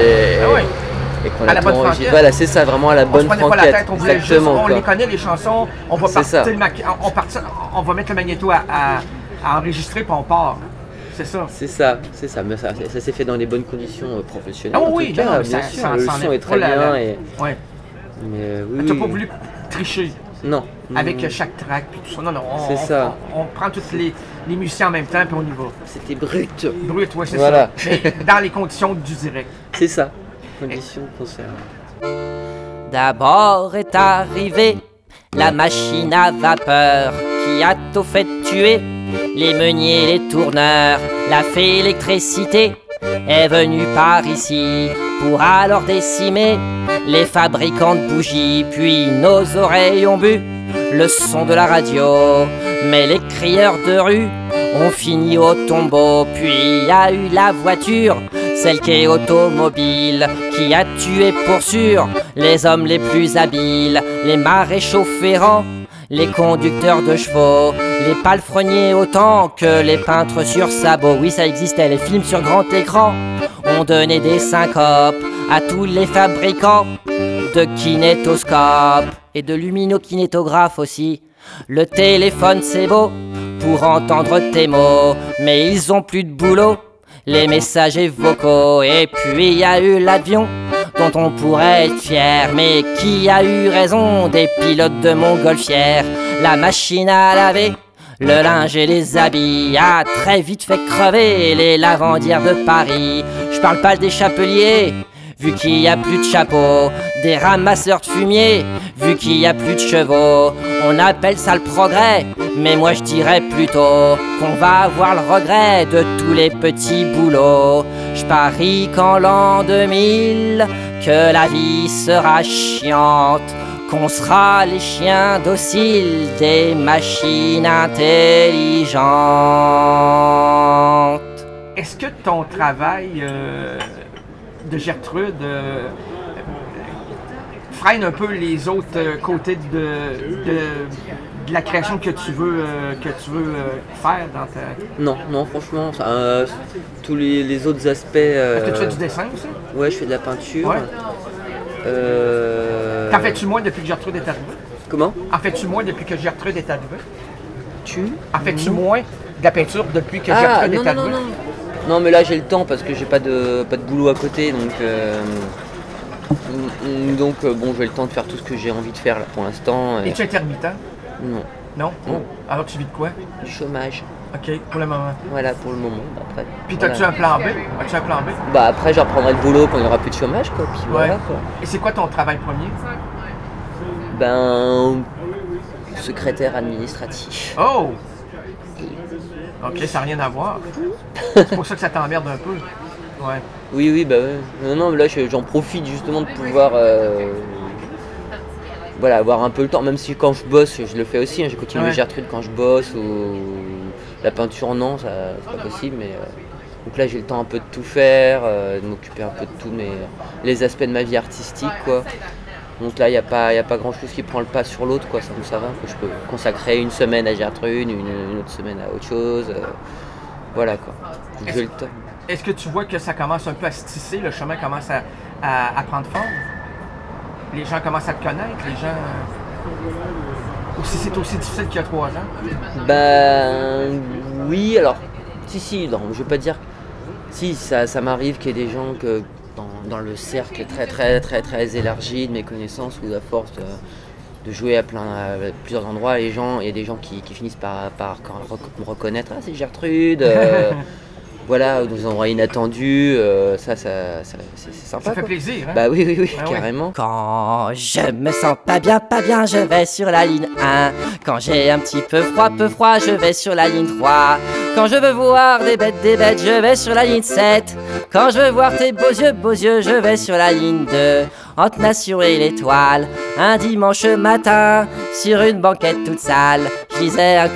Speaker 4: et qu'on a tout enregistré. Voilà, c'est ça, vraiment à la bonne franquette.
Speaker 3: On se prenait pas la tête, on voulait
Speaker 4: exactement.
Speaker 3: Juste, on les connaît les chansons, on va on va mettre le magnéto à enregistrer puis on part. C'est ça.
Speaker 4: C'est ça. Mais ça s'est fait dans les bonnes conditions professionnelles.
Speaker 3: Ah oui,
Speaker 4: bien sûr, le son est très bien.
Speaker 3: Ouais.
Speaker 4: Mais oui.
Speaker 3: T'as pas voulu tricher.
Speaker 4: Non.
Speaker 3: Avec chaque track puis tout ça. Non,
Speaker 4: c'est ça.
Speaker 3: On prend tous les musiciens en même temps puis on y va.
Speaker 4: C'était brut.
Speaker 3: Brut, ouais, c'est
Speaker 4: voilà.
Speaker 3: Ça. Mais dans les conditions du direct.
Speaker 4: C'est ça. Conditions de concert.
Speaker 2: D'abord est arrivée la machine à vapeur qui a tout fait tuer. Les meuniers, les tourneurs, la fée électricité est venue par ici pour alors décimer les fabricants de bougies. Puis nos oreilles ont bu le son de la radio, mais les crieurs de rue ont fini au tombeau. Puis y a eu la voiture, celle qui est automobile, qui a tué pour sûr les hommes les plus habiles, les maréchaux ferrants, les conducteurs de chevaux, les palefreniers autant que les peintres sur sabot. Oui, ça existait, les films sur grand écran ont donné des syncopes à tous les fabricants de kinétoscopes et de luminokinétographes aussi. Le téléphone c'est beau pour entendre tes mots, mais ils ont plus de boulot, les messagers vocaux. Et puis y a eu l'avion dont on pourrait être fier, mais qui a eu raison des pilotes de montgolfière. La machine à laver, le linge et les habits a très vite fait crever les lavandières de Paris. Je parle pas des chapeliers, vu qu'il y a plus de chapeaux, des ramasseurs de fumier, vu qu'il y a plus de chevaux. On appelle ça le progrès, mais moi je dirais plutôt qu'on va avoir le regret de tous les petits boulots. Je parie qu'en l'an 2000, que la vie sera chiante, qu'on sera les chiens dociles des machines intelligentes.
Speaker 3: Est-ce que ton travail de Gertrude freine un peu les autres côtés de la création que tu veux faire dans ta...
Speaker 4: Non, franchement, tous les autres aspects...
Speaker 3: Est-ce que tu fais du dessin aussi?
Speaker 4: Ouais, je fais de la peinture.
Speaker 3: Ouais. T'en fais-tu moins depuis que Gertrude est arrivée?
Speaker 4: Comment?
Speaker 3: En fais-tu moins depuis que Gertrude est arrivée? En fais-tu moins de la peinture depuis que Gertrude est arrivée?
Speaker 4: Non, mais là j'ai le temps parce que j'ai pas de boulot à côté, donc bon, j'ai le temps de faire tout ce que j'ai envie de faire là pour l'instant.
Speaker 3: Es-tu intermittent?
Speaker 4: Non.
Speaker 3: Non? Alors tu vis de quoi?
Speaker 4: Du chômage.
Speaker 3: Ok, pour le moment.
Speaker 4: Voilà, pour le moment. Après.
Speaker 3: Puis as-tu un plan B?
Speaker 4: Bah après, je reprendrai le boulot quand il n'y aura plus de chômage, quoi. Puis voilà, quoi.
Speaker 3: Et c'est quoi ton travail premier?
Speaker 4: Ben, secrétaire administratif.
Speaker 3: Oh! Ok, ça n'a rien à voir. C'est pour ça que ça t'emmerde un peu. Ouais.
Speaker 4: Oui, bah ouais. Non, mais là j'en profite justement de pouvoir avoir un peu le temps, même si quand je bosse, je le fais aussi, hein, je continue le Gertrude quand je bosse, ou la peinture non, ça c'est pas possible, mais donc là j'ai le temps un peu de tout faire, de m'occuper un peu de tous les aspects de ma vie artistique, quoi. Donc là il n'y a pas grand chose qui prend le pas sur l'autre, quoi, ça va, que je peux consacrer une semaine à Gertrude, une autre semaine à autre chose, voilà quoi, j'ai le temps.
Speaker 3: Est-ce que tu vois que ça commence un peu à se tisser, le chemin commence à prendre forme? Les gens commencent à te connaître, les gens... Ou si c'est aussi difficile qu'il y a 3 ans?
Speaker 4: Ben oui, alors, si, non, je veux pas dire... Si, ça m'arrive qu'il y ait des gens que dans le cercle très élargi de mes connaissances, où à force de jouer à plusieurs endroits, il y a des gens qui finissent par me reconnaître. Ah, c'est Gertrude Voilà, nous envoie inattendu, c'est sympa.
Speaker 3: Ça fait plaisir, hein?
Speaker 4: Bah oui,
Speaker 3: Ah
Speaker 4: carrément.
Speaker 2: Ouais. Quand je me sens pas bien, je vais sur la ligne 1. Quand j'ai un petit peu froid, je vais sur la ligne 3. Quand je veux voir des bêtes, je vais sur la ligne 7. Quand je veux voir tes beaux yeux, je vais sur la ligne 2. Entre Nation et l'Étoile, un dimanche matin, sur une banquette toute sale, je lisais un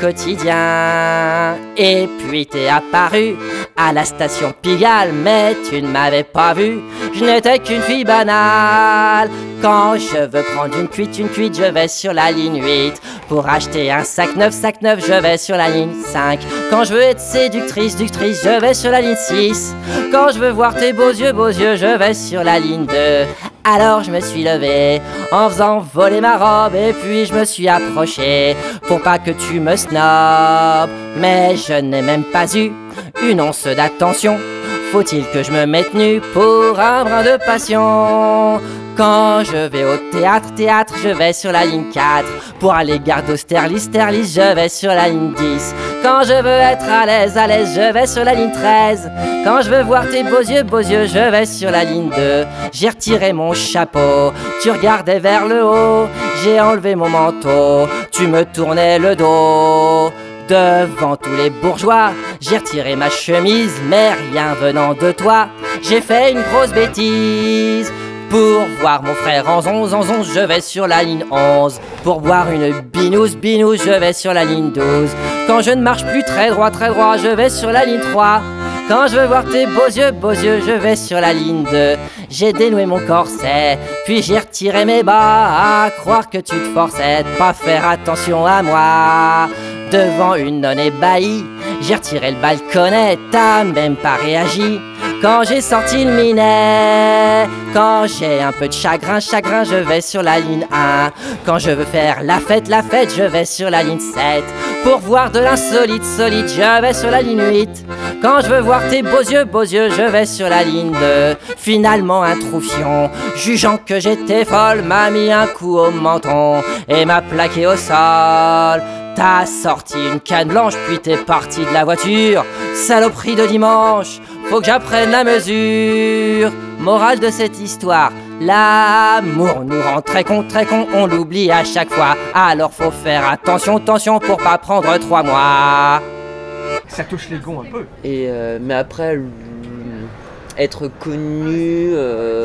Speaker 2: quotidien. Et puis t'es apparu à la station Pigalle, mais tu ne m'avais pas vu, je n'étais qu'une fille banale. Quand je veux prendre une cuite, je vais sur la ligne 8. Pour acheter un sac neuf, je vais sur la ligne 5. Quand je veux être séductrice, je vais sur la ligne 6. Quand je veux voir tes beaux yeux, je vais sur la ligne 2. Alors je me suis levée en faisant voler ma robe, et puis je me suis approché pour pas que tu me snobes. Mais je n'ai même pas eu une once d'attention. Faut-il que je me mette nu pour un brin de passion? Quand je vais au théâtre, je vais sur la ligne 4. Pour aller gare d'Austerlitz, je vais sur la ligne 10. Quand je veux être à l'aise, je vais sur la ligne 13. Quand je veux voir tes beaux yeux, je vais sur la ligne 2. J'ai retiré mon chapeau, tu regardais vers le haut. J'ai enlevé mon manteau, tu me tournais le dos. Devant tous les bourgeois, j'ai retiré ma chemise, mais rien venant de toi, j'ai fait une grosse bêtise. Pour voir mon frère en 11, je vais sur la ligne 11. Pour boire une binouze, je vais sur la ligne 12. Quand je ne marche plus très droit, je vais sur la ligne 3. Quand je veux voir tes beaux yeux, je vais sur la ligne 2. J'ai dénoué mon corset, puis j'ai retiré mes bas. À croire que tu te forçais de pas faire attention à moi. Devant une nonne ébahie, j'ai retiré le balconnet, t'as même pas réagi. Quand j'ai sorti le minet, quand j'ai un peu de chagrin, je vais sur la ligne 1. Quand je veux faire la fête, je vais sur la ligne 7. Pour voir de l'insolite, je vais sur la ligne 8. Quand je veux voir tes beaux yeux, je vais sur la ligne 2. Finalement un troufion, jugeant que j'étais folle, m'a mis un coup au menton et m'a plaqué au sol. T'as sorti une canne blanche, puis t'es parti de la voiture. Saloperie de dimanche, faut que j'apprenne la mesure. Morale de cette histoire, l'amour nous rend très con, on l'oublie à chaque fois. Alors faut faire attention pour pas prendre 3 mois.
Speaker 3: Ça touche l'ego un peu.
Speaker 4: Et mais après, être connu...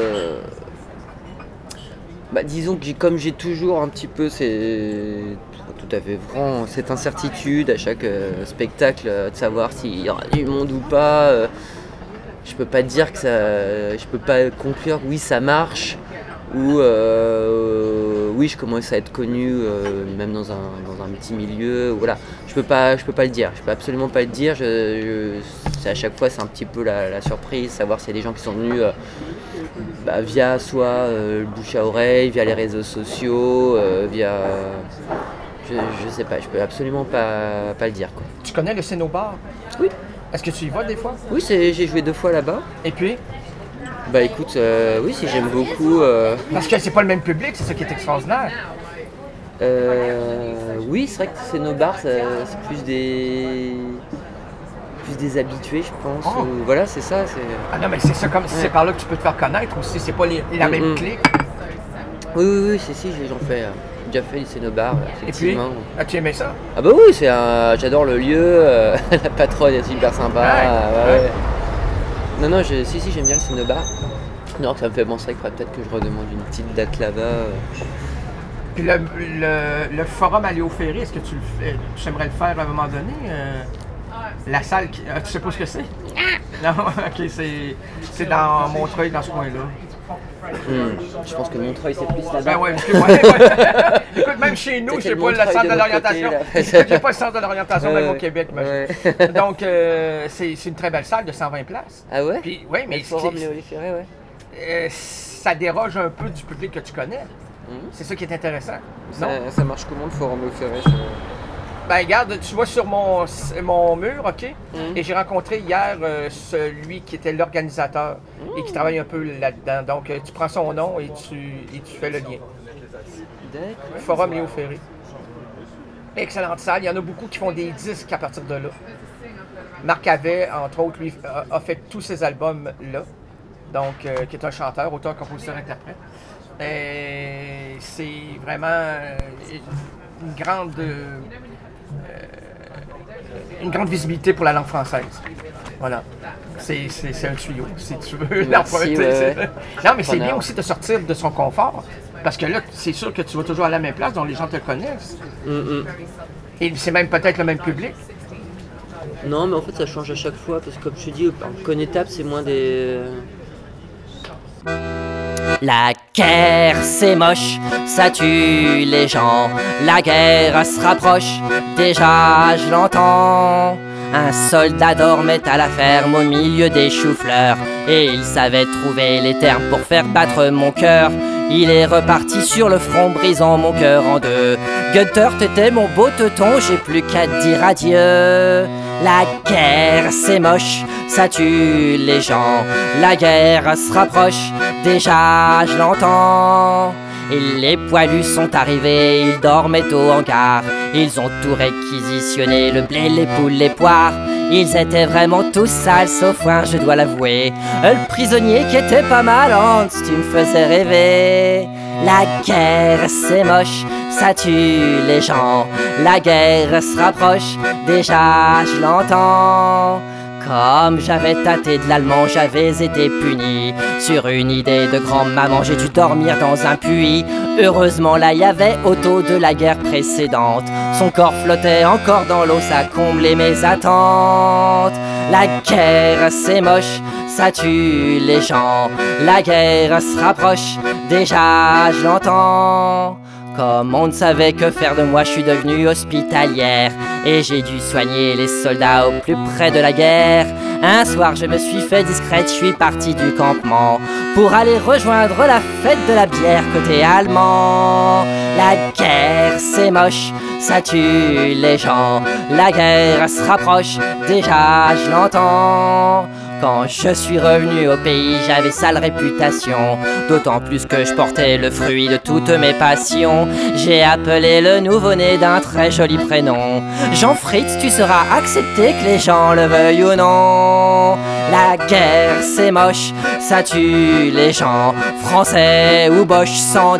Speaker 4: disons que comme j'ai toujours un petit peu tout à fait vraiment cette incertitude à chaque spectacle de savoir s'il y aura du monde ou pas, je peux pas dire que je peux pas conclure oui ça marche ou oui je commence à être connu même dans un petit milieu, voilà, je peux pas le dire, je peux absolument pas le dire, c'est à chaque fois c'est un petit peu la surprise, savoir s'il y a des gens qui sont venus via soit le bouche à oreille, via les réseaux sociaux, via Je sais pas, je peux absolument pas le dire, quoi.
Speaker 3: Tu connais le Cénobar?
Speaker 4: Oui.
Speaker 3: Est-ce que tu y vas des fois?
Speaker 4: Oui, j'ai joué 2 fois là-bas.
Speaker 3: Et puis?
Speaker 4: Bah écoute, oui, si j'aime beaucoup.
Speaker 3: Parce que c'est pas le même public, c'est ça qui est extraordinaire.
Speaker 4: Oui, c'est vrai que Cénobar, c'est plus des habitués, je pense.
Speaker 3: Oh.
Speaker 4: Voilà, c'est ça.
Speaker 3: Ah non, mais c'est ça, comme c'est par là que tu peux te faire connaître aussi, c'est pas la même clique.
Speaker 4: Oui, si, j'en fais. J'ai déjà fait les Cénobar, effectivement.
Speaker 3: Et puis, as-tu aimé ça?
Speaker 4: Ah bah oui, j'adore le lieu, la patronne est super sympa. Ouais. Non, si, j'aime bien le Cénobar. Non, ça me fait penser qu'il faudrait peut-être que je redemande une petite date là-bas.
Speaker 3: Puis le forum à Léo-Ferré, est-ce que tu aimerais le faire à un moment donné? La salle, tu sais pas ce que c'est? Non, ok, c'est dans Montreuil, dans ce coin-là.
Speaker 4: Je pense que Montreuil, c'est plus là-bas.
Speaker 3: Ben ouais. Écoute, même chez nous, j'ai pas le centre de l'orientation. J'ai pas le centre de l'orientation, même au Québec.
Speaker 4: Ouais.
Speaker 3: Donc, c'est une très belle salle de 120 places.
Speaker 4: Ah ouais?
Speaker 3: Puis, ouais, mais
Speaker 4: le forum Léo-Ferré, ouais.
Speaker 3: ça déroge un peu du public que tu connais. C'est ça qui est intéressant.
Speaker 4: Ça marche comment le forum Léo-Ferré?
Speaker 3: Ben regarde, tu vois sur mon mur, OK? Et j'ai rencontré hier celui qui était l'organisateur et qui travaille un peu là-dedans. Donc, tu prends son nom et tu fais le lien.
Speaker 4: D'accord.
Speaker 3: Forum Léo-Ferré. Excellente salle. Il y en a beaucoup qui font des disques à partir de là. Marc Avet, entre autres, lui, a fait tous ces albums-là. Donc, qui est un chanteur, auteur, compositeur, interprète. Et c'est vraiment une grande visibilité pour la langue française. Voilà. C'est un tuyau, si tu veux l'emprunter.
Speaker 4: Ouais.
Speaker 3: Non, mais c'est bien aussi de sortir de son confort. Parce que là, c'est sûr que tu vas toujours à la même place dont les gens te connaissent. Et c'est même peut-être le même public.
Speaker 4: Non, mais en fait, ça change à chaque fois. Parce que comme je te dis, en connétable, c'est moins des...
Speaker 2: La guerre c'est moche, ça tue les gens. La guerre se rapproche, déjà je l'entends. Un soldat dormait à la ferme au milieu des choux-fleurs, et il savait trouver les termes pour faire battre mon cœur. Il est reparti sur le front, brisant mon cœur en deux. Gunther, t'étais mon beau teuton, j'ai plus qu'à te dire adieu. La guerre c'est moche, ça tue les gens. La guerre se rapproche, déjà je l'entends. Et les poilus sont arrivés, ils dormaient au hangar. Ils ont tout réquisitionné, le blé, les poules, les poires. Ils étaient vraiment tous sales, sauf un, je dois l'avouer. Le prisonnier qui était pas mal, Hans, tu me faisais rêver. La guerre c'est moche, ça tue les gens. La guerre se rapproche, déjà je l'entends. Comme j'avais tâté de l'allemand, j'avais été puni. Sur une idée de grand-maman, j'ai dû dormir dans un puits. Heureusement là y avait Otto de la guerre précédente. Son corps flottait encore dans l'eau, ça comblait mes attentes. La guerre c'est moche, ça tue les gens. La guerre se rapproche, déjà je l'entends. Comme on ne savait que faire de moi, je suis devenue hospitalière. Et j'ai dû soigner les soldats au plus près de la guerre. Un soir je me suis fait discrète, je suis partie du campement pour aller rejoindre la fête de la bière côté allemand. La guerre c'est moche, ça tue les gens. La guerre se rapproche, déjà je l'entends. Quand je suis revenu au pays, j'avais sale réputation. D'autant plus que je portais le fruit de toutes mes passions. J'ai appelé le nouveau-né d'un très joli prénom. Jean Fritz, tu seras accepté que les gens le veuillent ou non. La guerre c'est moche, ça tue les gens. Français ou Boche sans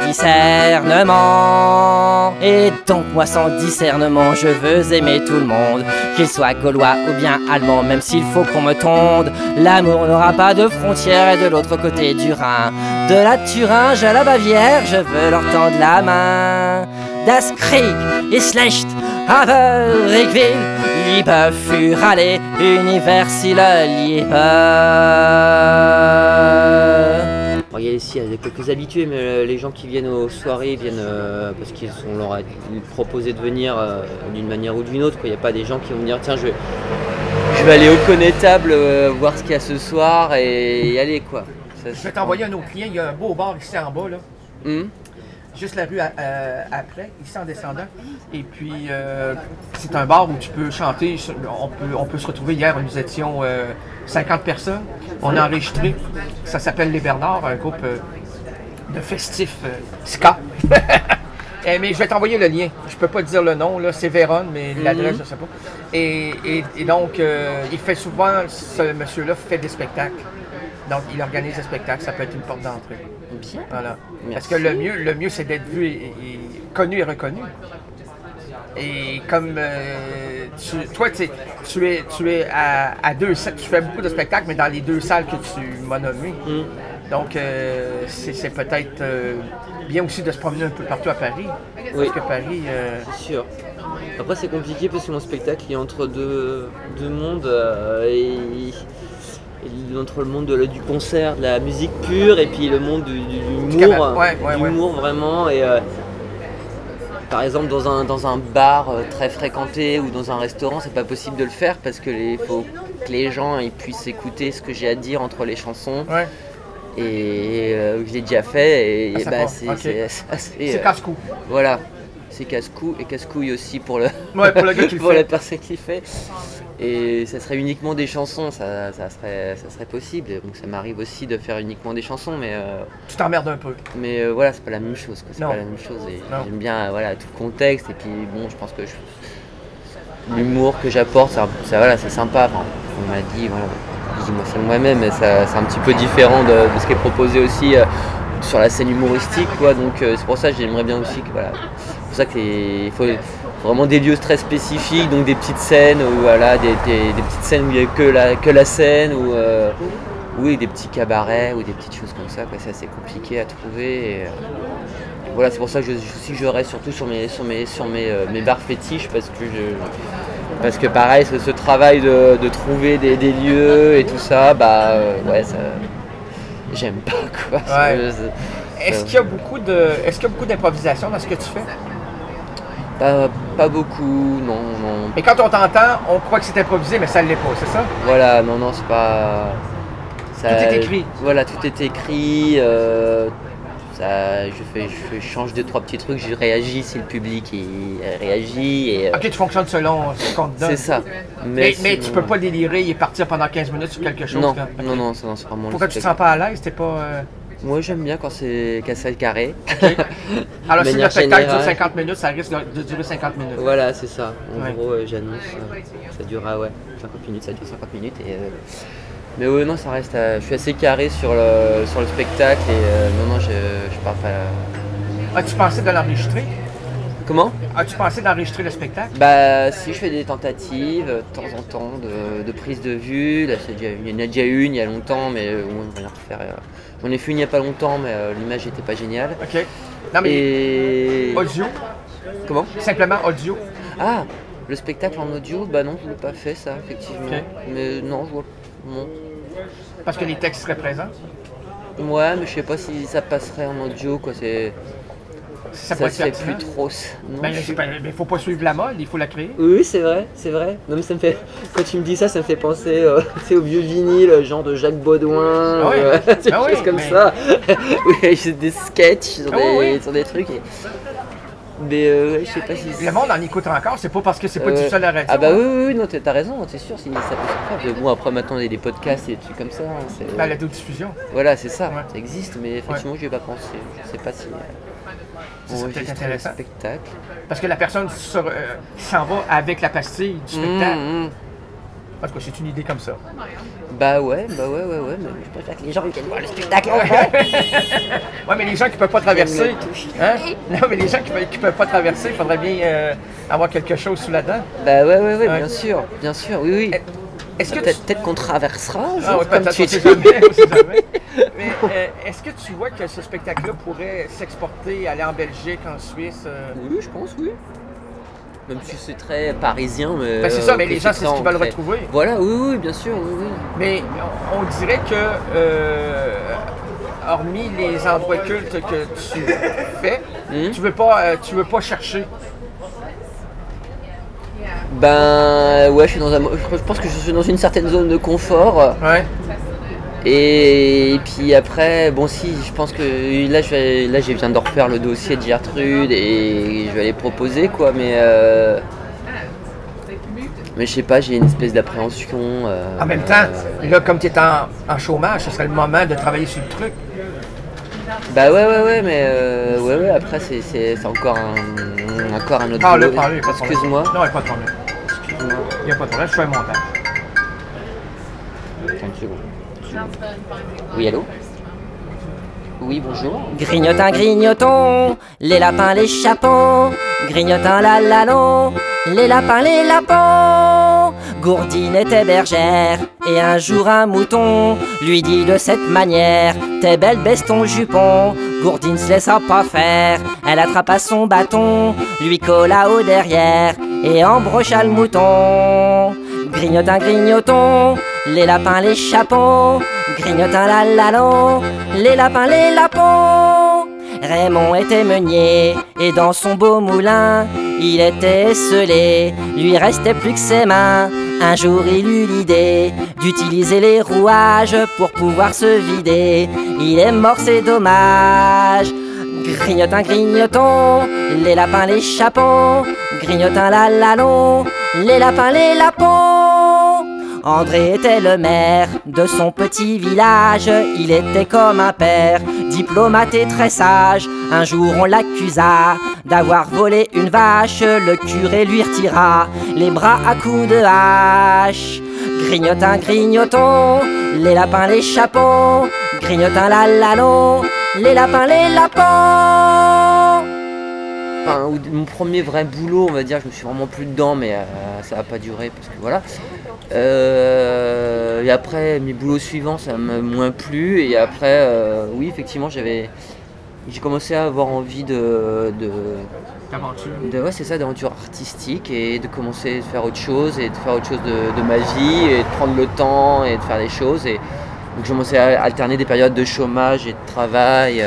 Speaker 2: discernement. Et donc moi sans discernement, je veux aimer tout le monde. Qu'il soit gaulois ou bien allemand, même s'il faut qu'on me tonde. L'amour n'aura pas de frontières et de l'autre côté du Rhin. De la Thuringe à la Bavière, je veux leur tendre la main. Das Krieg ist schlecht, aber ich will lieber für alle Universelle Liebe.
Speaker 4: Alors, il y a quelques habitués, mais les gens qui viennent aux soirées viennent parce qu'ils leur a proposé de venir d'une manière ou d'une autre. Il n'y a pas des gens qui vont me dire tiens je vais aller au connétable voir ce qu'il y a ce soir et y aller quoi.
Speaker 3: Je vais t'envoyer un autre lien, il y a un beau bar ici en bas là. juste la rue après, ici en descendant. Et puis, c'est un bar où tu peux chanter. On peut se retrouver. Hier, nous étions 50 personnes. On a enregistré. Ça s'appelle Les Bernards, un groupe de festifs ska. Mais je vais t'envoyer le lien. Je peux pas te dire le nom, là, c'est Vérone, mais l'adresse, je sais pas. Et donc, il fait souvent, ce monsieur-là fait des spectacles. Donc, il organise des spectacles, ça peut être une porte d'entrée.
Speaker 4: Bien.
Speaker 3: Voilà.
Speaker 4: Merci.
Speaker 3: Parce que le mieux, c'est d'être vu et connu et reconnu. Et comme toi, tu es à deux salles, tu fais beaucoup de spectacles, mais dans les 2 salles que tu m'as nommées. Donc, c'est peut-être bien aussi de se promener un peu partout à Paris.
Speaker 4: Oui.
Speaker 3: Parce que Paris...
Speaker 4: C'est sûr. Après, c'est compliqué parce que mon spectacle est entre deux mondes et entre le monde du concert, de la musique pure, et puis le monde du l'humour, l'humour vraiment. Et par exemple, dans un bar très fréquenté ou dans un restaurant, c'est pas possible de le faire parce que faut que les gens ils puissent écouter ce que j'ai à dire entre les chansons.
Speaker 3: Ouais.
Speaker 4: Et je l'ai déjà fait, et
Speaker 3: c'est casse-cou.
Speaker 4: Voilà, c'est casse-cou et casse-couille aussi pour le
Speaker 3: pour le gars qui le
Speaker 4: pour
Speaker 3: fait.
Speaker 4: la personne qui le fait. Et ça serait uniquement des chansons, ça serait possible. Donc ça m'arrive aussi de faire uniquement des chansons, mais
Speaker 3: Tu t'emmerdes un peu.
Speaker 4: mais voilà, c'est pas la même chose, quoi. C'est
Speaker 3: Non.
Speaker 4: pas la même chose. Et
Speaker 3: Non.
Speaker 4: j'aime bien tout le contexte, et puis bon, je pense que l'humour que j'apporte, c'est sympa. Enfin, on m'a dit, voilà, dis-moi ça de moi-même, mais c'est un petit peu différent de ce qui est proposé aussi sur la scène humoristique, quoi. Donc c'est pour ça que j'aimerais bien aussi que c'est pour ça qu'il faut vraiment des lieux très spécifiques, donc des petites scènes, ou voilà, des petites scènes où il n'y a que la scène, ou oui, des petits cabarets ou des petites choses comme ça, quoi. C'est assez compliqué à trouver. Et, voilà, c'est pour ça que je reste surtout sur mes bars fétiches, parce que pareil, ce travail de trouver des lieux et tout ça, ça, j'aime pas, quoi.
Speaker 3: Ouais. Est-ce qu'il y a beaucoup d'improvisation dans ce que tu fais?
Speaker 4: Pas beaucoup, non.
Speaker 3: Et quand on t'entend, on croit que c'est improvisé, mais ça ne l'est pas, c'est ça?
Speaker 4: Voilà, non, c'est pas...
Speaker 3: Tout est écrit.
Speaker 4: Voilà, tout est écrit. Je change 2-3 petits trucs, je réagis si le public réagit. Et,
Speaker 3: Ok, tu fonctionnes selon ce qu'on te donne.
Speaker 4: c'est ça.
Speaker 3: Mais tu peux pas délirer et partir pendant 15 minutes sur quelque chose.
Speaker 4: Non,
Speaker 3: quand...
Speaker 4: non, c'est vraiment...
Speaker 3: Pourquoi tu te sens pas à l'aise? T'es pas...
Speaker 4: Moi, j'aime bien quand c'est carré.
Speaker 3: Alors, si le
Speaker 4: manière
Speaker 3: spectacle dure
Speaker 4: générale.
Speaker 3: 50 minutes, ça risque de durer 50 minutes.
Speaker 4: Voilà, c'est ça. En
Speaker 3: Ouais.
Speaker 4: gros, j'annonce, ça durera 50 minutes, ça dure 50 minutes. Mais ouais, non, ça reste. Je suis assez carré sur le spectacle, et non, je pars pas.
Speaker 3: As-tu pensé de l'enregistrer?
Speaker 4: Comment?
Speaker 3: As-tu pensé d'enregistrer le spectacle?
Speaker 4: Si je fais des tentatives de temps en temps de prise de vue. Là, il y en a déjà une il y a longtemps, mais on va la refaire. J'en ai fait une il n'y a pas longtemps, mais l'image n'était pas géniale.
Speaker 3: Ok. Non, mais
Speaker 4: Et
Speaker 3: audio?
Speaker 4: comment?
Speaker 3: Simplement audio?
Speaker 4: Ah, le spectacle en audio, non, je ne l'ai pas fait ça, effectivement.
Speaker 3: Ok.
Speaker 4: Mais non, je vois. Non.
Speaker 3: Parce que les textes seraient présents?
Speaker 4: Ouais, mais je sais pas si ça passerait en audio, quoi.
Speaker 3: Ça
Speaker 4: Ça
Speaker 3: pourrait
Speaker 4: se
Speaker 3: être
Speaker 4: fait plus
Speaker 3: pertinent.
Speaker 4: trop. Non,
Speaker 3: Mais
Speaker 4: je sais
Speaker 3: il faut pas suivre la mode, il faut la créer.
Speaker 4: Oui, c'est vrai. Non, mais ça me fait. Quand tu me dis ça, ça me fait penser au vieux vinyle, genre de Jacques Baudouin,
Speaker 3: Ah oui,
Speaker 4: des
Speaker 3: ah oui,
Speaker 4: choses comme
Speaker 3: mais-
Speaker 4: ça. Oui, c'est des sketchs sur,
Speaker 3: Ah oui.
Speaker 4: sur des trucs. Mais ouais, je sais pas si.
Speaker 3: Le monde en écoute encore, c'est pas parce que c'est pas diffusé à la radio.
Speaker 4: Ah bah oui, non, t'as raison, c'est sûr, si ça peut se faire. Mais bon, après maintenant, il y a des podcasts et des trucs comme ça.
Speaker 3: La diffusion.
Speaker 4: Voilà, c'est ça,
Speaker 3: Ouais.
Speaker 4: ça existe, mais effectivement, j'y ai pas pensé. Je sais pas si.
Speaker 3: C'est peut-être intéressant.
Speaker 4: Spectacle.
Speaker 3: Parce que la personne s'en va avec la pastille du spectacle. En tout cas, c'est une idée comme ça.
Speaker 4: Bah ouais, mais je préfère que les gens viennent voir le spectacle.
Speaker 3: Ouais, mais les gens qui peuvent pas traverser. Hein? Non, mais les gens qui peuvent pas traverser, il faudrait bien avoir quelque chose sous la dent.
Speaker 4: Bah ouais,
Speaker 3: Ouais.
Speaker 4: bien sûr, oui.
Speaker 3: Est-ce que
Speaker 4: Peut-être qu'on traversera un jour,
Speaker 3: Ah oui,
Speaker 4: comme
Speaker 3: peut-être,
Speaker 4: tu
Speaker 3: on sait
Speaker 4: dis.
Speaker 3: jamais, on sait jamais. Mais est-ce que tu vois que ce spectacle-là pourrait s'exporter, aller en Belgique, en Suisse?
Speaker 4: Oui, je pense, oui. Même si c'est très parisien, mais...
Speaker 3: Ben, c'est ça, mais
Speaker 4: que
Speaker 3: les gens, c'est ce qu'ils veulent
Speaker 4: ancré.
Speaker 3: retrouver.
Speaker 4: Voilà, oui, bien sûr, oui.
Speaker 3: Mais on dirait que, hormis les endroits cultes que tu fais, tu veux pas chercher.
Speaker 4: Ben ouais, je pense que je suis dans une certaine zone de confort.
Speaker 3: Ouais.
Speaker 4: Et puis après, bon si, je pense que là je viens de refaire le dossier de Gertrude et je vais les proposer quoi, mais je sais pas, j'ai une espèce d'appréhension.
Speaker 3: En même temps, là comme tu es en chômage, ce serait le moment de travailler sur le truc.
Speaker 4: Bah ouais, mais ouais, après c'est encore un autre
Speaker 3: Parle-le,
Speaker 4: boulot.
Speaker 3: pas de problème.
Speaker 4: Excuse-moi.
Speaker 3: Non, il n'y a pas de problème. Il n'y a pas de problème, je fais un montage.
Speaker 4: 30 secondes. Oui, allô? Oui, bonjour.
Speaker 2: Grignotin, grignoton, les lapins, les chapons. Grignotin, la la long, les lapins, les lapons. Gourdine était bergère, et un jour un mouton lui dit de cette manière: t'es belle, baisse ton jupon. Gourdine se laissa pas faire, elle attrapa son bâton, lui colla au derrière, et embrocha le mouton. Grignotin, grignoton, les lapins, les chapons. Grignotin, la la long, les lapins, les lapons. Raymond était meunier, et dans son beau moulin, il était esselé, lui restait plus que ses mains. Un jour il eut l'idée d'utiliser les rouages pour pouvoir se vider. Il est mort, c'est dommage. Grignotin, grignoton, les lapins, les chapons. Grignotin, la la long, les lapins, les lapons. André était le maire de son petit village. Il était comme un père, diplomate et très sage. Un jour on l'accusa d'avoir volé une vache. Le curé lui retira les bras à coups de hache. Grignotin, grignoton, les lapins, les chapons. Grignotin, la la long, les lapins, les lapins.
Speaker 4: Enfin, mon premier vrai boulot, on va dire, je me suis vraiment plus dedans, mais ça n'a pas duré parce que voilà. Et après, mes boulots suivants, ça m'a moins plu. Et après, oui, effectivement, j'ai commencé à avoir envie
Speaker 3: D'aventure.
Speaker 4: c'est ça, d'aventure artistique et de commencer à faire autre chose et de faire autre chose de ma vie et de prendre le temps et de faire des choses. Et donc, j'ai commencé à alterner des périodes de chômage et de travail.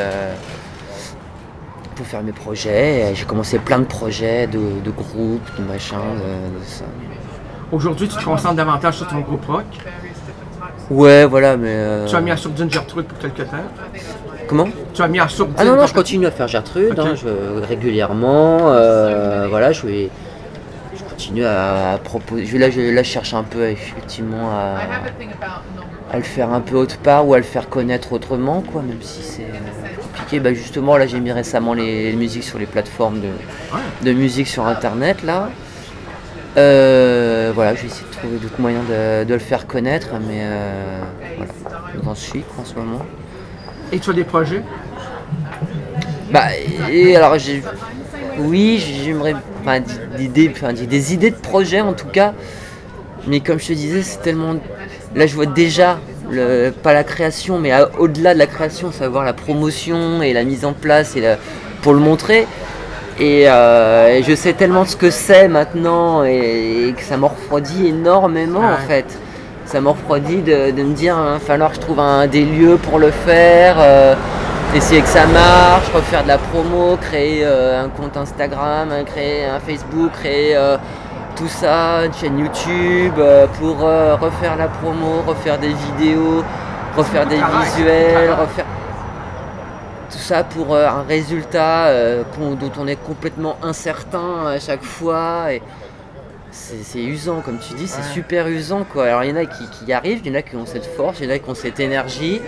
Speaker 4: Pour faire mes projets, j'ai commencé plein de projets, de groupes, de machin, de ça.
Speaker 3: Aujourd'hui, tu te concentres davantage sur ton groupe rock.
Speaker 4: Ouais, voilà, mais...
Speaker 3: Tu as mis à sourdine Gertrude pour quelque temps.
Speaker 4: Comment?
Speaker 3: Tu as mis à sourdine...
Speaker 4: Ah non, je continue à faire Gertrude,
Speaker 3: Okay.
Speaker 4: régulièrement, voilà, je continue à proposer... Là, je cherche un peu, effectivement, à le faire un peu autre part ou à le faire connaître autrement, quoi, même si c'est compliqué. Bah, justement, là, j'ai mis récemment les musiques sur les plateformes de musique sur Internet, là. Voilà, je vais essayer de trouver d'autres moyens de le faire connaître, mais voilà, j'en suis quoi, en ce moment.
Speaker 3: Et tu as des projets?
Speaker 4: Bah, et alors j'aimerais des idées de projets en tout cas, mais comme je te disais, c'est tellement. Là, je vois déjà pas la création, mais au-delà de la création, savoir la promotion et la mise en place pour le montrer. Et je sais tellement ce que c'est maintenant et que ça me refroidit énormément en fait. Ça me refroidit de me dire il va falloir que je trouve des lieux pour le faire, essayer que ça marche, refaire de la promo, créer un compte Instagram, créer un Facebook, créer tout ça, une chaîne YouTube pour refaire la promo, refaire des vidéos, refaire des visuels, refaire... Tout ça pour un résultat dont on est complètement incertain à chaque fois. Et c'est usant, comme tu dis, c'est super usant, quoi. Alors il y en a qui y arrivent, il y en a qui ont cette force, il y en a qui ont cette énergie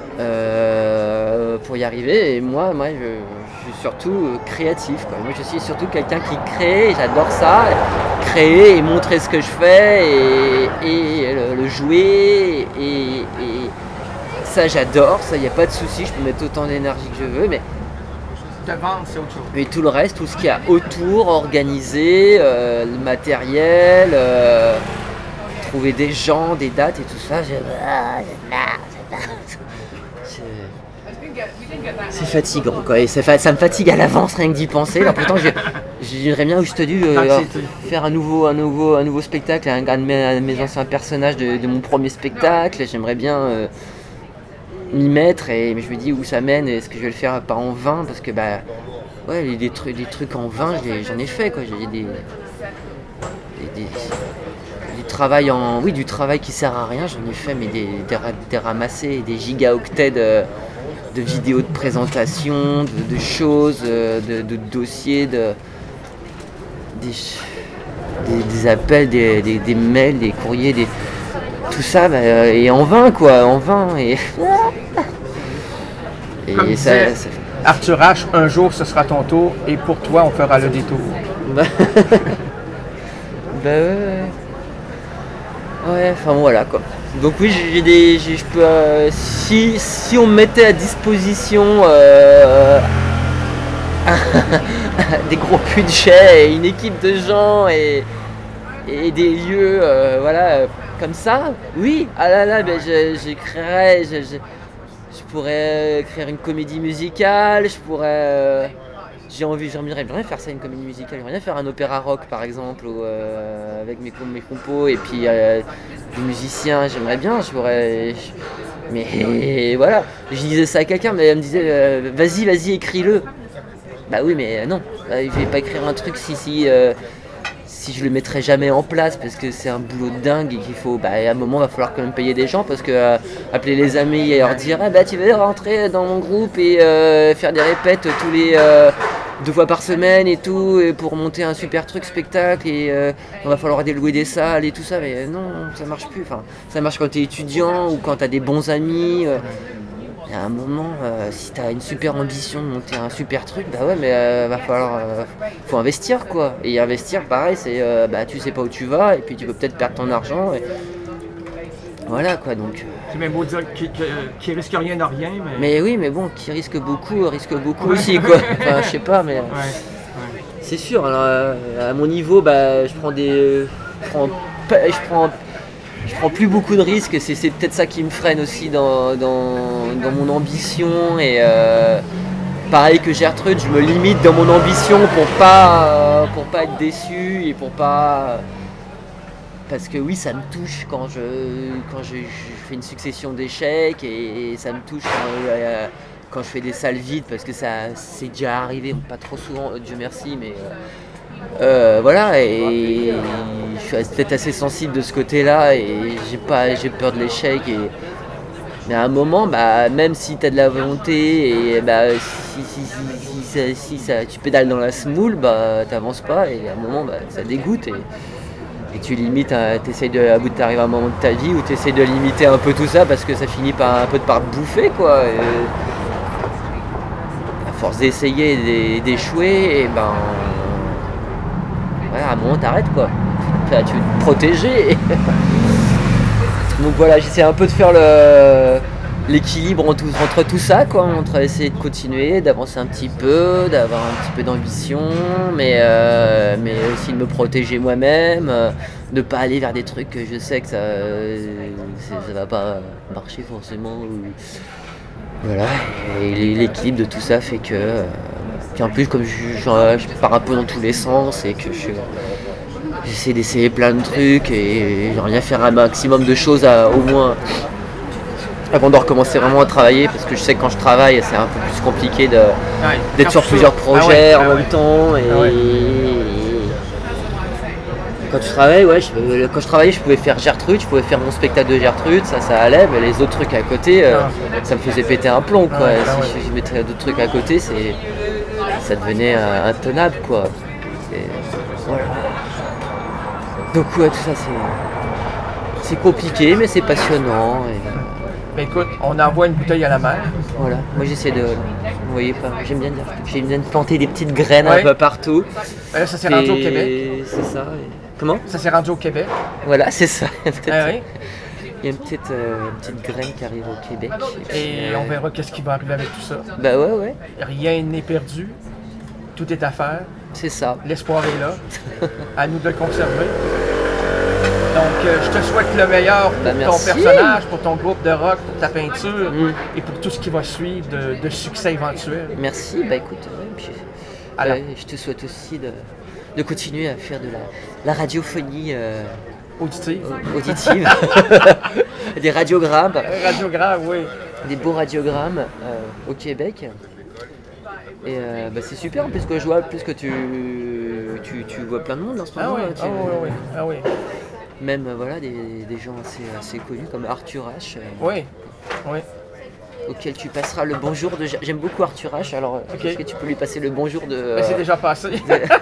Speaker 4: pour y arriver. Et moi je suis surtout créatif, quoi. Moi je suis surtout quelqu'un qui crée, et j'adore ça, créer et montrer ce que je fais et le jouer et ça j'adore, ça y a pas de souci, je peux mettre autant d'énergie que je veux, mais
Speaker 3: Devant, c'est autre chose.
Speaker 4: et tout le reste, tout ce qu'il y a autour, organiser, le matériel, trouver des gens, des dates et tout ça, c'est fatigant, quoi. Et ça me fatigue à l'avance rien que d'y penser. Là, pourtant j'aimerais bien, je te dis, faire un nouveau spectacle, un de mes anciens personnages de mon premier spectacle. J'aimerais bien m'y mettre, mais je me dis où ça mène, est-ce que je vais le faire pas en vain, parce que des trucs en vain j'en ai fait, quoi. du travail du travail qui sert à rien. J'en ai fait mais des ramassés, des gigaoctets de vidéos de présentation, de choses, de dossiers, des appels, des mails, des courriers, tout ça, et en vain quoi, en vain. Et
Speaker 3: ça, Arthur H, un jour ce sera ton tour et pour toi on fera le détour.
Speaker 4: Ouais, enfin voilà quoi. Donc oui, je peux, si on me mettait à disposition des gros budgets et une équipe de gens et des lieux, comme ça, oui, j'écrirais, je pourrais créer une comédie musicale, j'aimerais bien faire ça, une comédie musicale, j'aimerais bien faire un opéra rock par exemple, avec mes compos et puis des musiciens, j'aimerais bien, mais voilà, je disais ça à quelqu'un, mais elle me disait vas-y écris-le. Bah oui mais non, je vais pas écrire un truc si je le mettrai jamais en place parce que c'est un boulot de dingue et qu'il faut, à un moment il va falloir quand même payer des gens parce que appeler les amis et leur dire tu veux rentrer dans mon groupe et faire des répètes tous les 2 fois par semaine et tout et pour monter un super truc spectacle et il va falloir louer des salles et tout ça, mais non, ça marche plus. Enfin, ça marche quand t'es étudiant ou quand t'as des bons amis. À un moment, si t'as une super ambition de monter un super truc, mais va falloir, faut investir quoi. Et investir, pareil, c'est, tu sais pas où tu vas et puis tu peux peut-être perdre ton argent. Et... Voilà quoi, donc.
Speaker 3: C'est même beau dire qui risque rien n'a rien, mais.
Speaker 4: Mais oui, mais bon, qui risque beaucoup aussi quoi. Enfin, je sais pas, mais.
Speaker 3: Ouais.
Speaker 4: C'est sûr. Alors, à mon niveau, je prends plus beaucoup de risques, c'est peut-être ça qui me freine aussi dans mon ambition et pareil que Gertrude, je me limite dans mon ambition pour pas être déçu et pour pas, parce que oui ça me touche quand je fais une succession d'échecs et ça me touche quand je fais des salles vides parce que ça c'est déjà arrivé, pas trop souvent Dieu merci, mais voilà, et je suis peut-être assez sensible de ce côté-là et j'ai peur de l'échec mais à un moment, même si tu as de la volonté et si tu pédales dans la semoule, t'avances pas et à un moment ça dégoûte et tu limites, t'essayes à bout d'arriver à un moment de ta vie où tu essayes de limiter un peu tout ça parce que ça finit par un peu par te bouffer quoi. Et à force d'essayer et d'échouer, et à un moment t'arrêtes quoi. Là, tu veux te protéger. Donc voilà, j'essaie un peu de faire l'équilibre entre tout ça quoi, entre essayer de continuer, d'avancer un petit peu, d'avoir un petit peu d'ambition, mais aussi de me protéger moi-même, de pas aller vers des trucs que je sais que ça va pas marcher forcément. Voilà, et l'équilibre de tout ça fait que puis en plus comme je pars un peu dans tous les sens et que j'essaie d'essayer plein de trucs et j'aimerais bien faire un maximum de choses au moins avant de recommencer vraiment à travailler parce que je sais que quand je travaille c'est un peu plus compliqué d'être sur plusieurs projets en même temps quand je travaille, quand je travaillais je pouvais faire Gertrude, je pouvais faire mon spectacle de Gertrude, ça allait, mais les autres trucs à côté ça me faisait péter un plomb quoi. Si je mettais d'autres trucs à côté ça devenait intenable quoi. Voilà. Donc tout ça c'est compliqué mais c'est passionnant.
Speaker 3: Écoute, on envoie une bouteille à la mer.
Speaker 4: Voilà, moi j'essaie de... Vous voyez pas, j'aime bien planter des petites graines un peu partout.
Speaker 3: Ça s'est rendu au Québec.
Speaker 4: C'est ça. Comment?
Speaker 3: Ça s'est rendu au Québec.
Speaker 4: Voilà, c'est ça.
Speaker 3: Oui.
Speaker 4: Il y a une petite graine qui arrive au Québec.
Speaker 3: Et on verra qu'est-ce qui va arriver avec tout ça.
Speaker 4: Ouais.
Speaker 3: Rien n'est perdu. Tout est à faire.
Speaker 4: C'est ça.
Speaker 3: L'espoir est là. À nous de le conserver. Donc, je te souhaite le meilleur pour ton personnage, pour ton groupe de rock, pour ta peinture et pour tout ce qui va suivre de succès éventuel.
Speaker 4: Merci. Écoute, je te souhaite aussi de continuer à faire de la radiophonie
Speaker 3: auditive.
Speaker 4: Des radiogrammes.
Speaker 3: Radiogrammes, oui.
Speaker 4: Des beaux radiogrammes au Québec. Et c'est super en plus que je vois, plus que tu tu vois plein de monde en ce
Speaker 3: Ah
Speaker 4: moment.
Speaker 3: oui,
Speaker 4: Là,
Speaker 3: ah oui.
Speaker 4: Même voilà, des gens assez connus comme Arthur H.
Speaker 3: Oui.
Speaker 4: Auquel tu passeras le bonjour de... J'aime beaucoup Arthur H, alors est-ce que tu peux lui passer le bonjour de...
Speaker 3: Mais c'est déjà passé.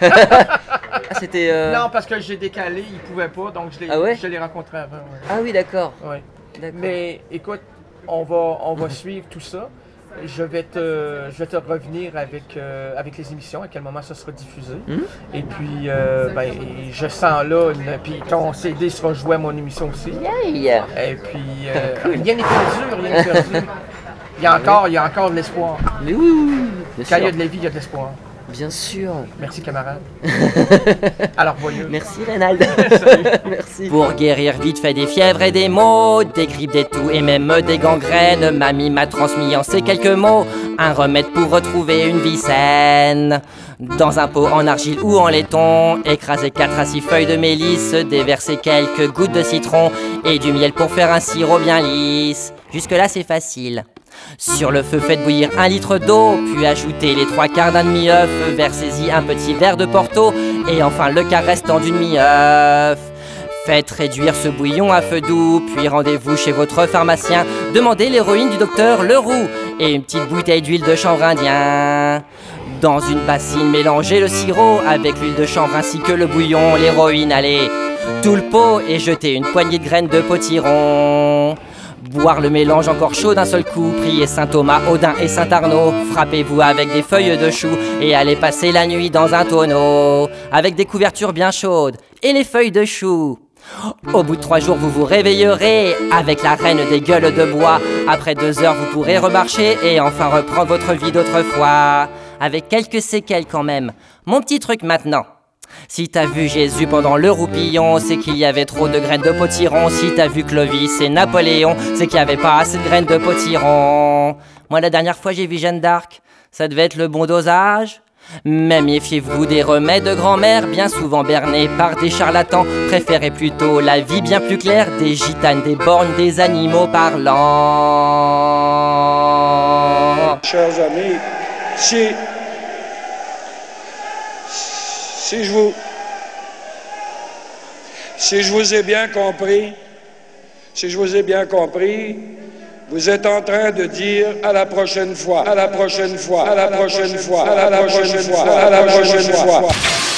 Speaker 4: Ah, c'était...
Speaker 3: Non, parce que j'ai décalé, il pouvait pas, donc je l'ai rencontré avant. Ouais.
Speaker 4: Ah oui, d'accord.
Speaker 3: Ouais.
Speaker 4: D'accord.
Speaker 3: Mais écoute, on va suivre tout ça. Je vais te revenir avec les émissions, à quel moment ça sera diffusé. Et puis, je sens là, puis ton CD sera joué à mon émission aussi.
Speaker 4: Yeah.
Speaker 3: Et puis, rien n'est perdu. Il y a encore de l'espoir.
Speaker 4: Mais oui.
Speaker 3: Quand il y a de la vie, il y a de l'espoir.
Speaker 4: Bien sûr.
Speaker 3: Merci, camarade. Alors, voyeux.
Speaker 4: Merci, Reynald. Merci.
Speaker 2: Pour guérir vite fait des fièvres et des maux, des grippes, des toux et même des gangrènes, mamie m'a transmis en ces quelques mots un remède pour retrouver une vie saine. Dans un pot en argile ou en laiton, écraser 4 à 6 feuilles de mélisse, déverser quelques gouttes de citron et du miel pour faire un sirop bien lisse. Jusque-là, c'est facile. Sur le feu, faites bouillir 1 litre d'eau, puis ajoutez les 3/4 d'un demi-œuf, versez-y un petit verre de Porto, et enfin le quart restant d'une demi-œuf. Faites réduire ce bouillon à feu doux, puis rendez-vous chez votre pharmacien, demandez l'héroïne du docteur Leroux, et une petite bouteille d'huile de chanvre indien. Dans une bassine, mélangez le sirop avec l'huile de chanvre ainsi que le bouillon, l'héroïne, allez, tout le pot, et jetez une poignée de graines de potiron. Boire le mélange encore chaud d'un seul coup, priez Saint Thomas, Odin et Saint Arnaud. Frappez-vous avec des feuilles de chou et allez passer la nuit dans un tonneau avec des couvertures bien chaudes et les feuilles de chou. Au bout de 3 jours, vous vous réveillerez avec la reine des gueules de bois. Après 2 heures, vous pourrez remarcher et enfin reprendre votre vie d'autrefois. Avec quelques séquelles quand même. Mon petit truc maintenant. Si t'as vu Jésus pendant le roupillon, c'est qu'il y avait trop de graines de potiron. Si t'as vu Clovis et Napoléon, c'est qu'il y avait pas assez de graines de potiron. Moi, la dernière fois, j'ai vu Jeanne d'Arc. Ça devait être le bon dosage. Mais méfiez-vous des remèdes de grand-mère, bien souvent bernés par des charlatans. Préférez plutôt la vie bien plus claire des gitanes, des borgnes, des animaux parlants.
Speaker 6: Chers amis, si je vous ai bien compris, vous êtes en train de dire à la prochaine fois, à la prochaine fois, à la prochaine fois, à la prochaine fois, à la prochaine fois.